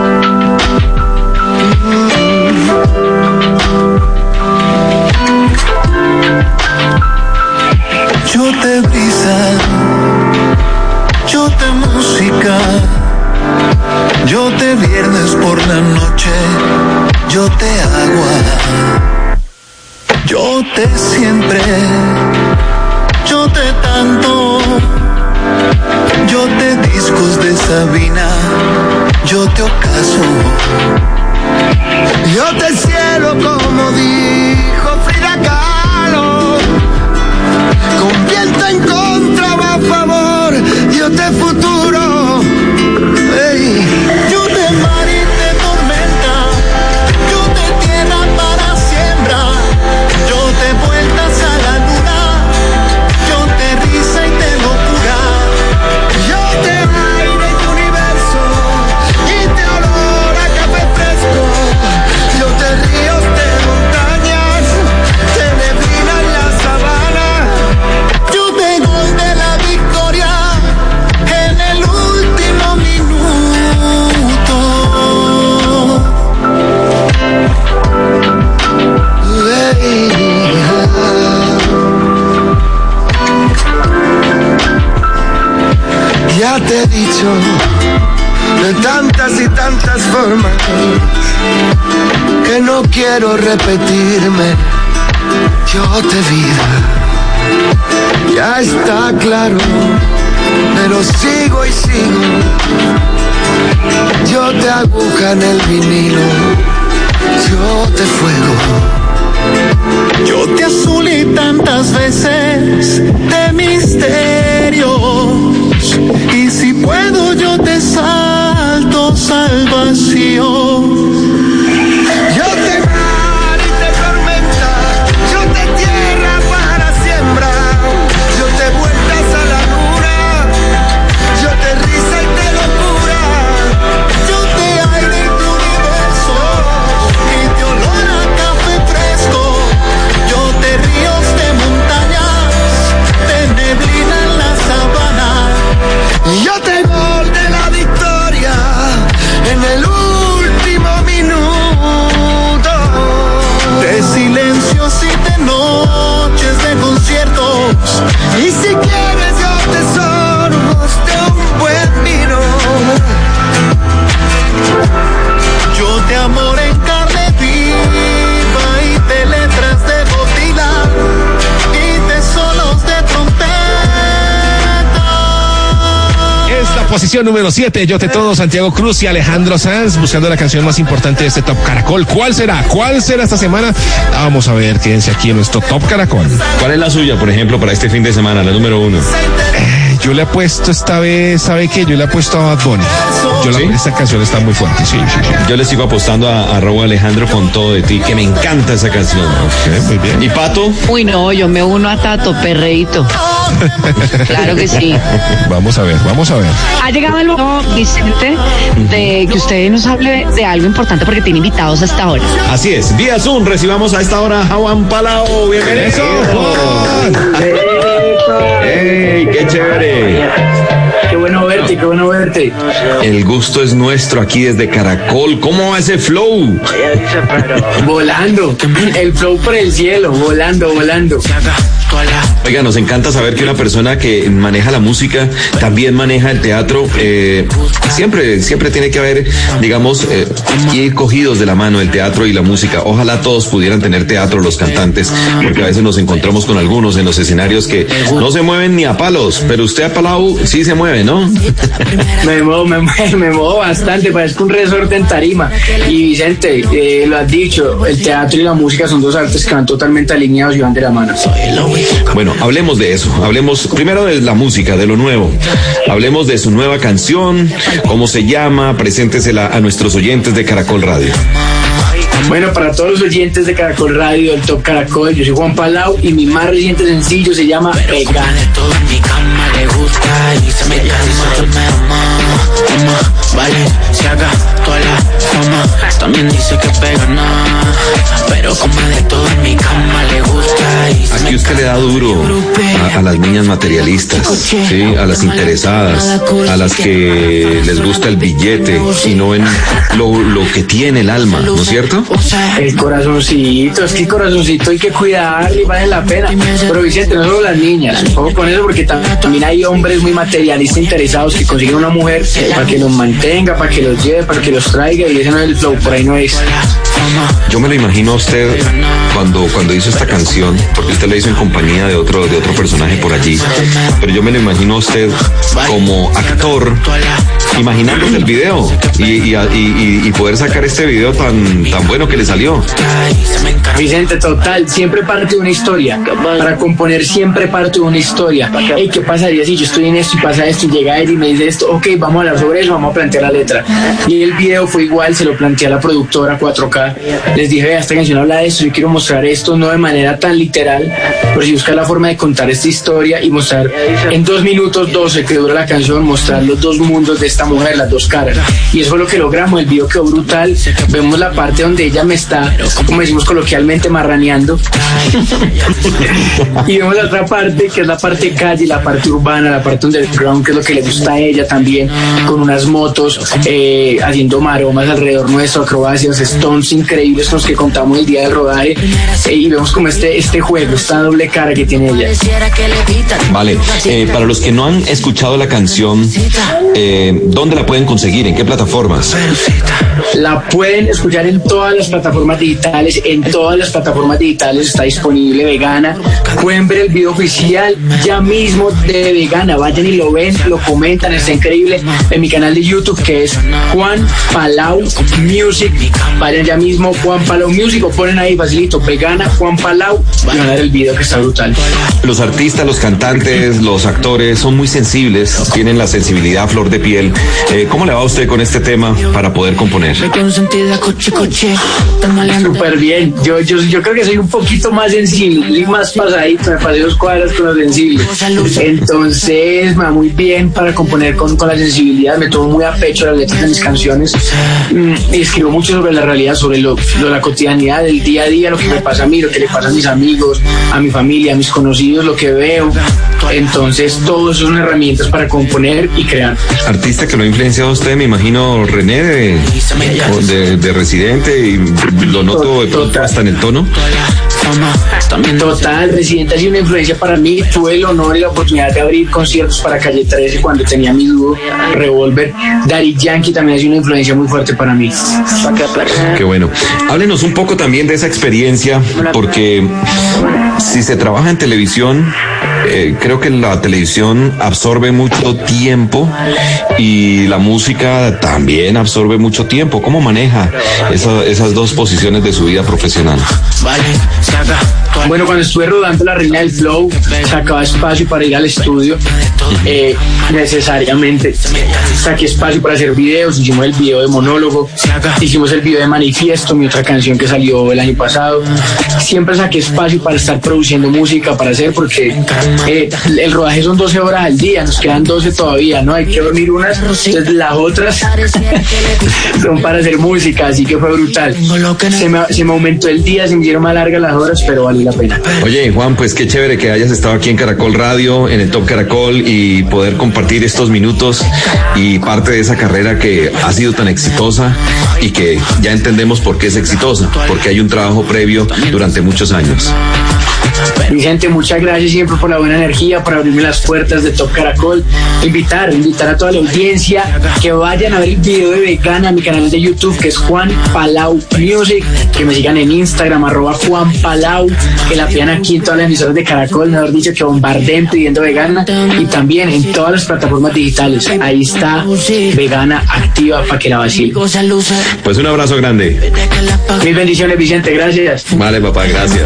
Yo te brisa, yo te música, yo te viernes por la noche, yo te agua, yo te siempre, yo te tanto, yo te discos de Sabina, yo te ocaso, yo te cielo como dijo Frida Kahlo. Con viento en contra va a favor, yo te futuro, hey. Yo te mar y te tormenta, yo te tierra para siembra, yo te vueltas a la luna, yo te risa y te locura, yo te aire y universo, y te olor a café fresco, yo te ríos, te montañas, te neblina en la sabana. Yo te gol de la victoria en y tantas formas que no quiero repetirme. Yo te vida, ya está claro, pero sigo y sigo. Yo te aguja en el vinilo, yo te fuego. Yo te azulé tantas veces de misterios, y si puedo yo te salto al vacío. Yo te mar y te tormenta, yo te tierra para siembra, yo te vueltas a la luna, yo te risa y te locura, yo te aire y tu universo, y te olor a café fresco, yo te ríos de montañas, de neblina en la sabana, yo te gol de la victoria en el último minuto, de silencios y de noches de conciertos, y si quieres yo te sorbos de un buen vino. Yo te amor en carne viva y de letras de botila y de solos de trompeta. Es la posición número siete, Yo te todo, Santiago Cruz y Alejandro Sanz, buscando la canción más importante de este Top Caracol. ¿Cuál será? ¿Cuál será esta semana? Vamos a ver, quédense aquí en nuestro Top Caracol. ¿Cuál es la suya, por ejemplo, para este fin de semana, la número uno? Eh, yo le he puesto esta vez, ¿sabe qué? Yo le he puesto a Bad Bunny. Yo la, ¿Sí? Esta canción está muy fuerte, sí, sí, sí. Yo le sigo apostando a, a Raúl Alejandro con Todo de Ti, que me encanta esa canción. Ok, muy bien. ¿Y Pato? Uy, no, yo me uno a Tato, perreíto. Claro que sí. Vamos a ver, vamos a ver. Ha llegado el momento, Vicente, de que usted nos hable de algo importante porque tiene invitados hasta ahora. Así es, vía Zoom recibamos a esta hora a Juan Palau. Bienvenido. ¡Eso, Juan! ¡Ey, qué chévere! Qué bueno verte, qué bueno verte. El gusto es nuestro aquí desde Caracol. ¿Cómo va ese flow? Volando, el flow por el cielo, volando, volando. Oiga, nos encanta saber que una persona que maneja la música también maneja el teatro. Eh, siempre, siempre tiene que haber, digamos, eh, ir cogidos de la mano el teatro y la música. Ojalá todos pudieran tener teatro, los cantantes, porque a veces nos encontramos con algunos en los escenarios que no se mueven ni a palos, pero usted a Palau sí se mueve, ¿no? Me muevo, me muevo, me muevo bastante, parezco un resorte en tarima. Y Vicente, eh, lo has dicho, el teatro y la música son dos artes que van totalmente alineados y van de la mano. Bueno, hablemos de eso, hablemos primero de la música, de lo nuevo, hablemos de su nueva canción, cómo se llama, preséntesela a nuestros oyentes de Caracol Radio. Bueno, para todos los oyentes de Caracol Radio, el Top Caracol, yo soy Juan Palau y mi más reciente sencillo se llama Vegana. Vale, se haga toda la fama. También dice que pega nada, pero come de todo en mi cama, le gusta. Y Aquí usted le da duro a, a las niñas materialistas, ¿sí? A las interesadas, a las que les gusta el billete y no en lo, lo que tiene el alma, ¿no es cierto? El corazoncito, es que el corazoncito hay que cuidarlo y vale la pena. Pero Vicente, no solo las niñas, ojo con eso porque tam- también hay hombres muy materialistas interesados que consiguen una mujer para que los mantenga, para que los lleve, para que los traiga, y ese no es el flow, por ahí no es. Yo me lo imagino a usted cuando, cuando hizo esta canción, porque usted la hizo en compañía de otro, de otro personaje por allí, pero yo me lo imagino a usted como actor, imaginándose el video y, y, y, y poder sacar este video tan, tan bueno que le salió. Vicente, total, siempre parte de una historia. Para componer siempre parte de una historia. Hey, ¿qué pasaría si yo estoy en esto y pasa esto y llega él y me dice esto? Ok, vamos a hablar sobre eso, vamos a plantear la letra. Y el video fue igual, se lo planteé a la productora cuatro K. Les dije, vea, esta canción habla de esto, yo quiero mostrar esto no de manera tan literal, pero si buscar la forma de contar esta historia y mostrar en dos minutos doce que dura la canción, mostrar los dos mundos de esta mujer, las dos caras. Y eso fue lo que logramos, el video quedó brutal. Vemos la parte donde ella me está, como decimos coloquialmente, marraneando. Y vemos la otra parte, que es la parte calle, la parte urbana, la parte underground, que es lo que le gusta a ella también, con unas motos, eh, haciendo maromas alrededor nuestro, acrobacias, stunts increíbles con los que contamos el día del rodaje. Eh, y vemos como este, este juego, esta doble increíble cara que tiene ella. Vale, eh, para los que no han escuchado la canción, eh, ¿dónde la pueden conseguir? ¿En qué plataformas? La pueden escuchar en todas las plataformas digitales, en todas las plataformas digitales está disponible Vegana. Pueden ver el video oficial ya mismo de Vegana, vayan y lo ven, lo comentan, está increíble, en mi canal de YouTube que es Juan Palau Music. Vayan ya mismo, Juan Palau Music, o ponen ahí facilito, Vegana, Juan Palau, y van a ver el video que está brutal. Los artistas, los cantantes, los actores son muy sensibles, tienen la sensibilidad a flor de piel. Eh, ¿Cómo le va a usted con este tema para poder componer? Súper bien, yo, yo, yo creo que soy un poquito más sensible y más pasadito, me pasé los cuadros con lo sensible, entonces me va muy bien para componer con, con la sensibilidad, me tomo muy a pecho las letras de mis canciones mm, y escribo mucho sobre la realidad, sobre lo, lo, la cotidianidad del día a día, lo que me pasa a mí, lo que le pasa a mis amigos, a mi familia, a mis conocidos, lo que veo, entonces todos son herramientas para componer y crear. Artista que lo ha influenciado a usted, me imagino René de, de, de Residente, y lo noto de pronto hasta en el tono. Total, Residente ha sido una influencia para mí. Tuve el honor y la oportunidad de abrir conciertos para Calle trece cuando tenía mi dúo Revolver. Daddy Yankee también ha sido una influencia muy fuerte para mí. Qué bueno. Háblenos un poco también de esa experiencia, porque si se trabaja en televisión, eh, creo que la televisión absorbe mucho tiempo y la música también absorbe mucho tiempo. ¿Cómo maneja esa, esas dos posiciones de su vida profesional? Bueno, cuando estuve rodando La Reina del Flow, sacaba espacio para ir al estudio, eh, necesariamente saqué espacio para hacer videos, hicimos el video de Monólogo, hicimos el video de Manifiesto, mi otra canción que salió el año pasado, siempre saqué espacio para estar produciendo música, para hacer, porque eh, el rodaje son doce horas al día, nos quedan doce todavía, ¿no? Hay que dormir unas, entonces las otras son para hacer música, así que fue brutal. Se me, se me aumentó el día, se me hicieron más largas las horas, pero valió la pena. Oye, Juan, pues qué chévere que hayas estado aquí en Caracol Radio, en el Top Caracol, y poder compartir estos minutos y parte de esa carrera que ha sido tan exitosa y que ya entendemos por qué es exitosa, porque hay un trabajo previo durante muchos años. Vicente, muchas gracias siempre por la buena energía, por abrirme las puertas de Top Caracol. Invitar, invitar a toda la audiencia que vayan a ver el video de Vegana a mi canal de YouTube, que es Juan Palau Music, que me sigan en Instagram, arroba Juan Palau, que la pidan aquí en todas las emisoras de Caracol, mejor dicho, que bombardeen pidiendo Vegana, y también en todas las plataformas digitales. Ahí está Vegana activa para que la vacilen. Pues un abrazo grande. Mil bendiciones, Vicente, gracias. Vale, papá, gracias.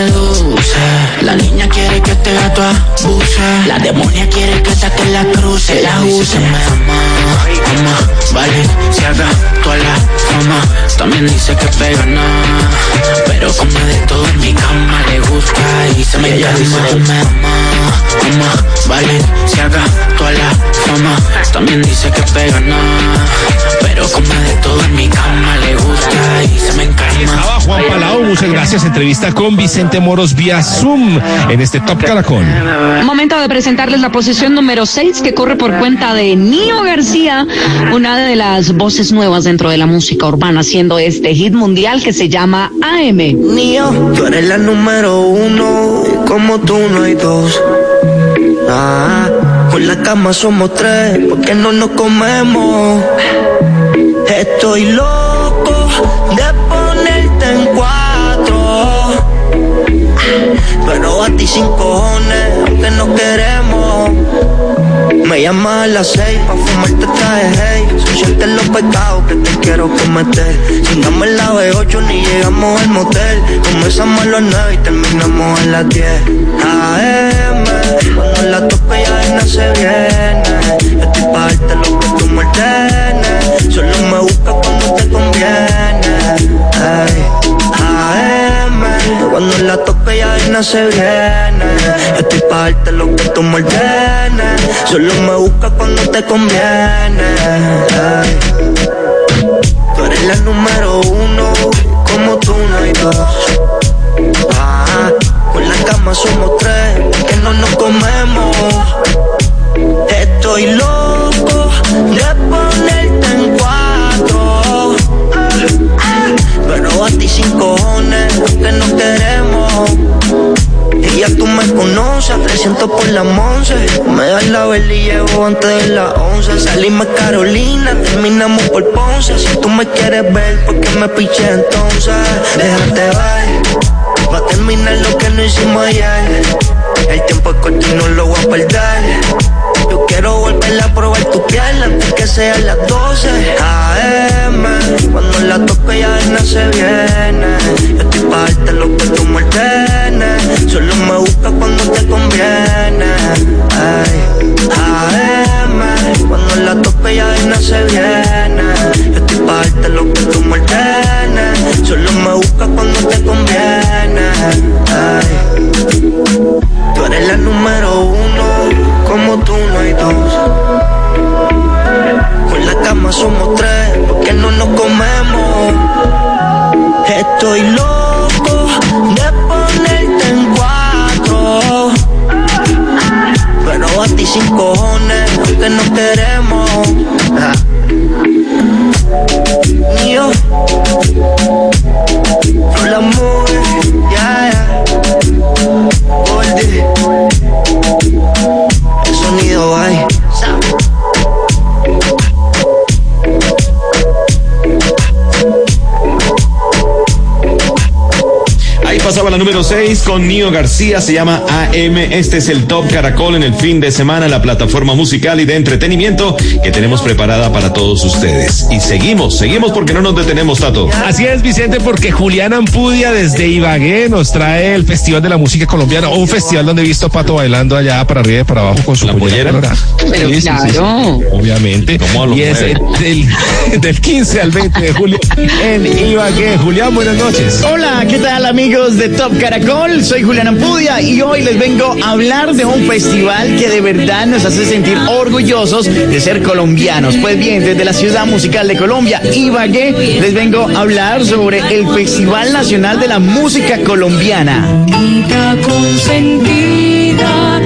La niña quiere que este gato abuse, la demonia quiere que saque la cruz y la use. Mamá, mamá, vale, se haga toda la fama. También dice que pega nada, pero come de todo en mi cama, le gusta y se me llama. Mamá, mamá, vale, se haga toda la fama. También dice que pega nada, pero come de todo en mi cama, le gusta y se me encarma. Estaba Juan Palau, muchas gracias. Entrevista con Vicente Moros vía Zoom en este Top Caracol. Momento de presentarles la posición número seis, que corre por cuenta de Nio García, una de las voces nuevas dentro de la música urbana, haciendo este hit mundial que se llama A M. Nio, tú eres la número uno, como tú no hay dos. Ah, con la cama somos tres, porque no nos comemos. Estoy loco de ponerte en cuatro, pero a ti sin cojones, aunque no queremos. Me llamas a las seis pa' fumarte traje, hey. Suciarte los pecados que te quiero cometer. Chingamos en la B ocho ni llegamos al motel. Comenzamos a las nueve y terminamos a las diez A M. Cuando la tope ya no se viene. Estoy pa' darte lo que tú me ordenes. Solo me buscas cuando te conviene, hey. A M. Cuando la tope ya no se viene. Estoy pa' darte lo que tú me ordenes. Solo me buscas cuando te conviene, ay. Tú eres la número uno, como tú no hay dos. Ah, con la cama somos tres, porque no nos comemos. Estoy loco de ponerte en cuatro, pero a ti sin cojones, que no queremos. Y ya tú me onza, trescientos por la once. Me das la vela y llevo antes de las once. Salimos Carolina, terminamos por Ponce. Si tú me quieres ver, ¿por qué me piché entonces? Déjate ver, va a terminar lo que no hicimos ayer. El tiempo es corto y no lo voy a perder. Yo quiero volver a probar tu piel antes que sean las doce a eme. Cuando la toque ya no se viene. Yo estoy pa' darte lo que tú me ordenes. Solo me buscas cuando te conviene. Ay, a eme. Cuando la toque ya no se viene. Yo estoy pa' darte lo que tú me ordenes. Solo me buscas cuando te conviene. Ay, tú eres la número uno. Como tú no hay dos. Con la cama somos tres, porque no nos comemos. Estoy loco de ponerte en cuatro, pero a ti sin cojones, aunque no queremos. Ah. Ni yo, no la mueve, ya, ya. Goldie. Sonido hay. Ahí pasaba la número seis con Nio García, se llama A M. Este es el Top Caracol en el fin de semana, la plataforma musical y de entretenimiento que tenemos preparada para todos ustedes. Y seguimos, seguimos porque no nos detenemos, Tato. Así es, Vicente, porque Julián Ampudia desde Ibagué nos trae el Festival de la Música Colombiana, un festival donde he visto a Pato bailando allá para arriba y para abajo con su pollera. Pero sí, claro. Sí, sí, sí, obviamente. Y es eh, del, del quince al veinte de julio en Ibagué. Julián, buenas noches. Hola, ¿qué tal, amigos de Top Caracol? Soy Julián Ampudia y hoy les vengo a hablar de un festival que de verdad nos hace sentir orgullosos de ser colombianos. Pues bien, desde la ciudad musical de Colombia, Ibagué, les vengo a hablar sobre el Festival Nacional de la Música Colombiana. Consentida,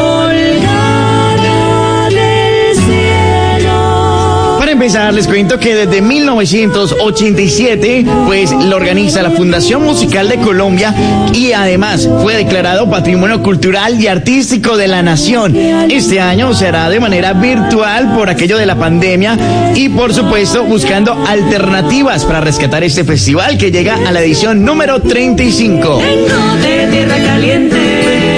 colgada del cielo. Para empezar, les cuento que desde mil novecientos ochenta y siete, pues lo organiza la Fundación Musical de Colombia y además fue declarado Patrimonio Cultural y Artístico de la Nación. Este año será de manera virtual por aquello de la pandemia y por supuesto buscando alternativas para rescatar este festival que llega a la edición número treinta y cinco. Vengo de tierra caliente.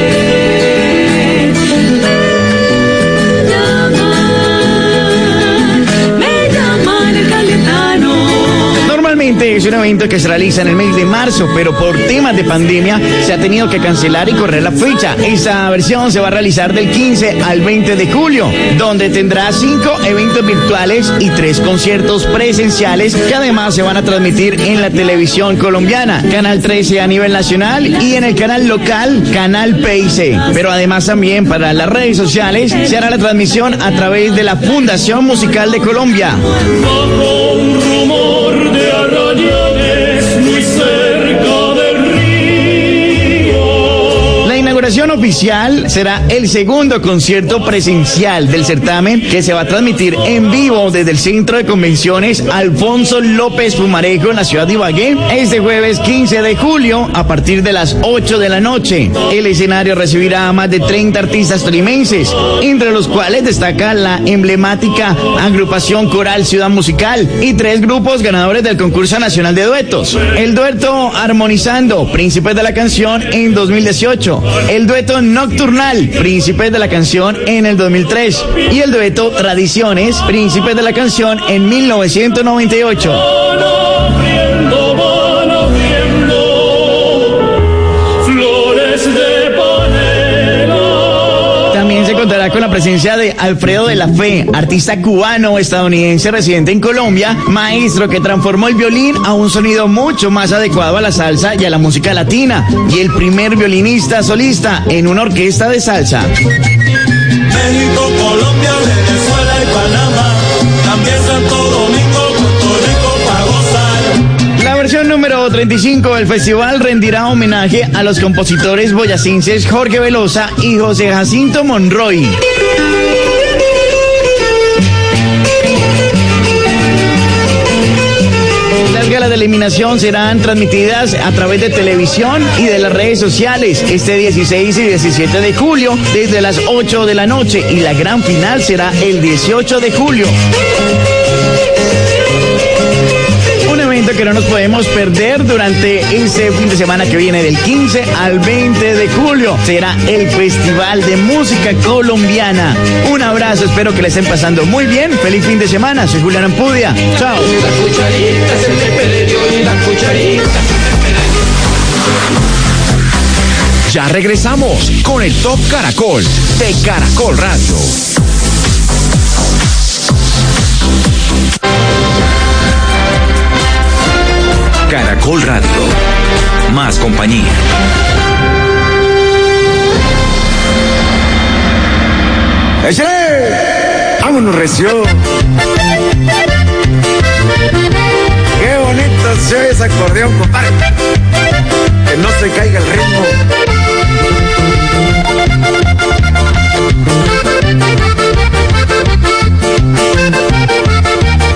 Normalmente es un evento que se realiza en el mes de marzo, pero por temas de pandemia se ha tenido que cancelar y correr la fecha. Esta versión se va a realizar del quince al veinte de julio, donde tendrá cinco eventos virtuales y tres conciertos presenciales que además se van a transmitir en la televisión colombiana, Canal trece a nivel nacional y en el canal local, Canal P I C. Pero además también para las redes sociales se hará la transmisión a través de la Fundación Musical de Colombia. Bajo un rumor de arrayones muy cerca del río. La inauguración oficial será el segundo concierto presencial del certamen que se va a transmitir en vivo desde el Centro de Convenciones Alfonso López Pumarejo en la ciudad de Ibagué este jueves quince de julio a partir de las ocho de la noche. El escenario recibirá a más de treinta artistas tolimenses, entre los cuales destaca la emblemática agrupación coral Ciudad Musical y tres grupos ganadores del concurso nacional de duetos. El dueto Armonizando, Príncipes de la Canción en dos mil dieciocho, el dueto Nocturnal, Príncipes de la Canción en el dos mil tres y el dueto Tradiciones, Príncipes de la Canción en mil novecientos noventa y ocho. También se contará con la presencia de Alfredo de la Fe, artista cubano-estadounidense residente en Colombia, maestro que transformó el violín a un sonido mucho más adecuado a la salsa y a la música latina, y el primer violinista solista en una orquesta de salsa. México, Colombia, Venezuela y Panamá, también Santo Domingo, Puerto Rico para gozar. La versión número treinta y cinco del festival rendirá homenaje a los compositores boyacenses Jorge Velosa y José Jacinto Monroy. Las galas de eliminación serán transmitidas a través de televisión y de las redes sociales este dieciséis y diecisiete de julio desde las ocho de la noche y la gran final será el dieciocho de julio. Un evento que no nos podemos perder durante este fin de semana que viene del quince al veinte de julio. Será el Festival de Música Colombiana. Un abrazo, espero que le estén pasando muy bien. Feliz fin de semana, soy Julián Ampudia. Chao. La cucharita se te perdió y la cucharita. Ya regresamos con el Top Caracol de Caracol Radio. Caracol Radio. Más compañía. ¡Échale! ¡Vámonos, recio! ¡Qué bonito se oye ese acordeón, compadre! Que no se caiga el ritmo.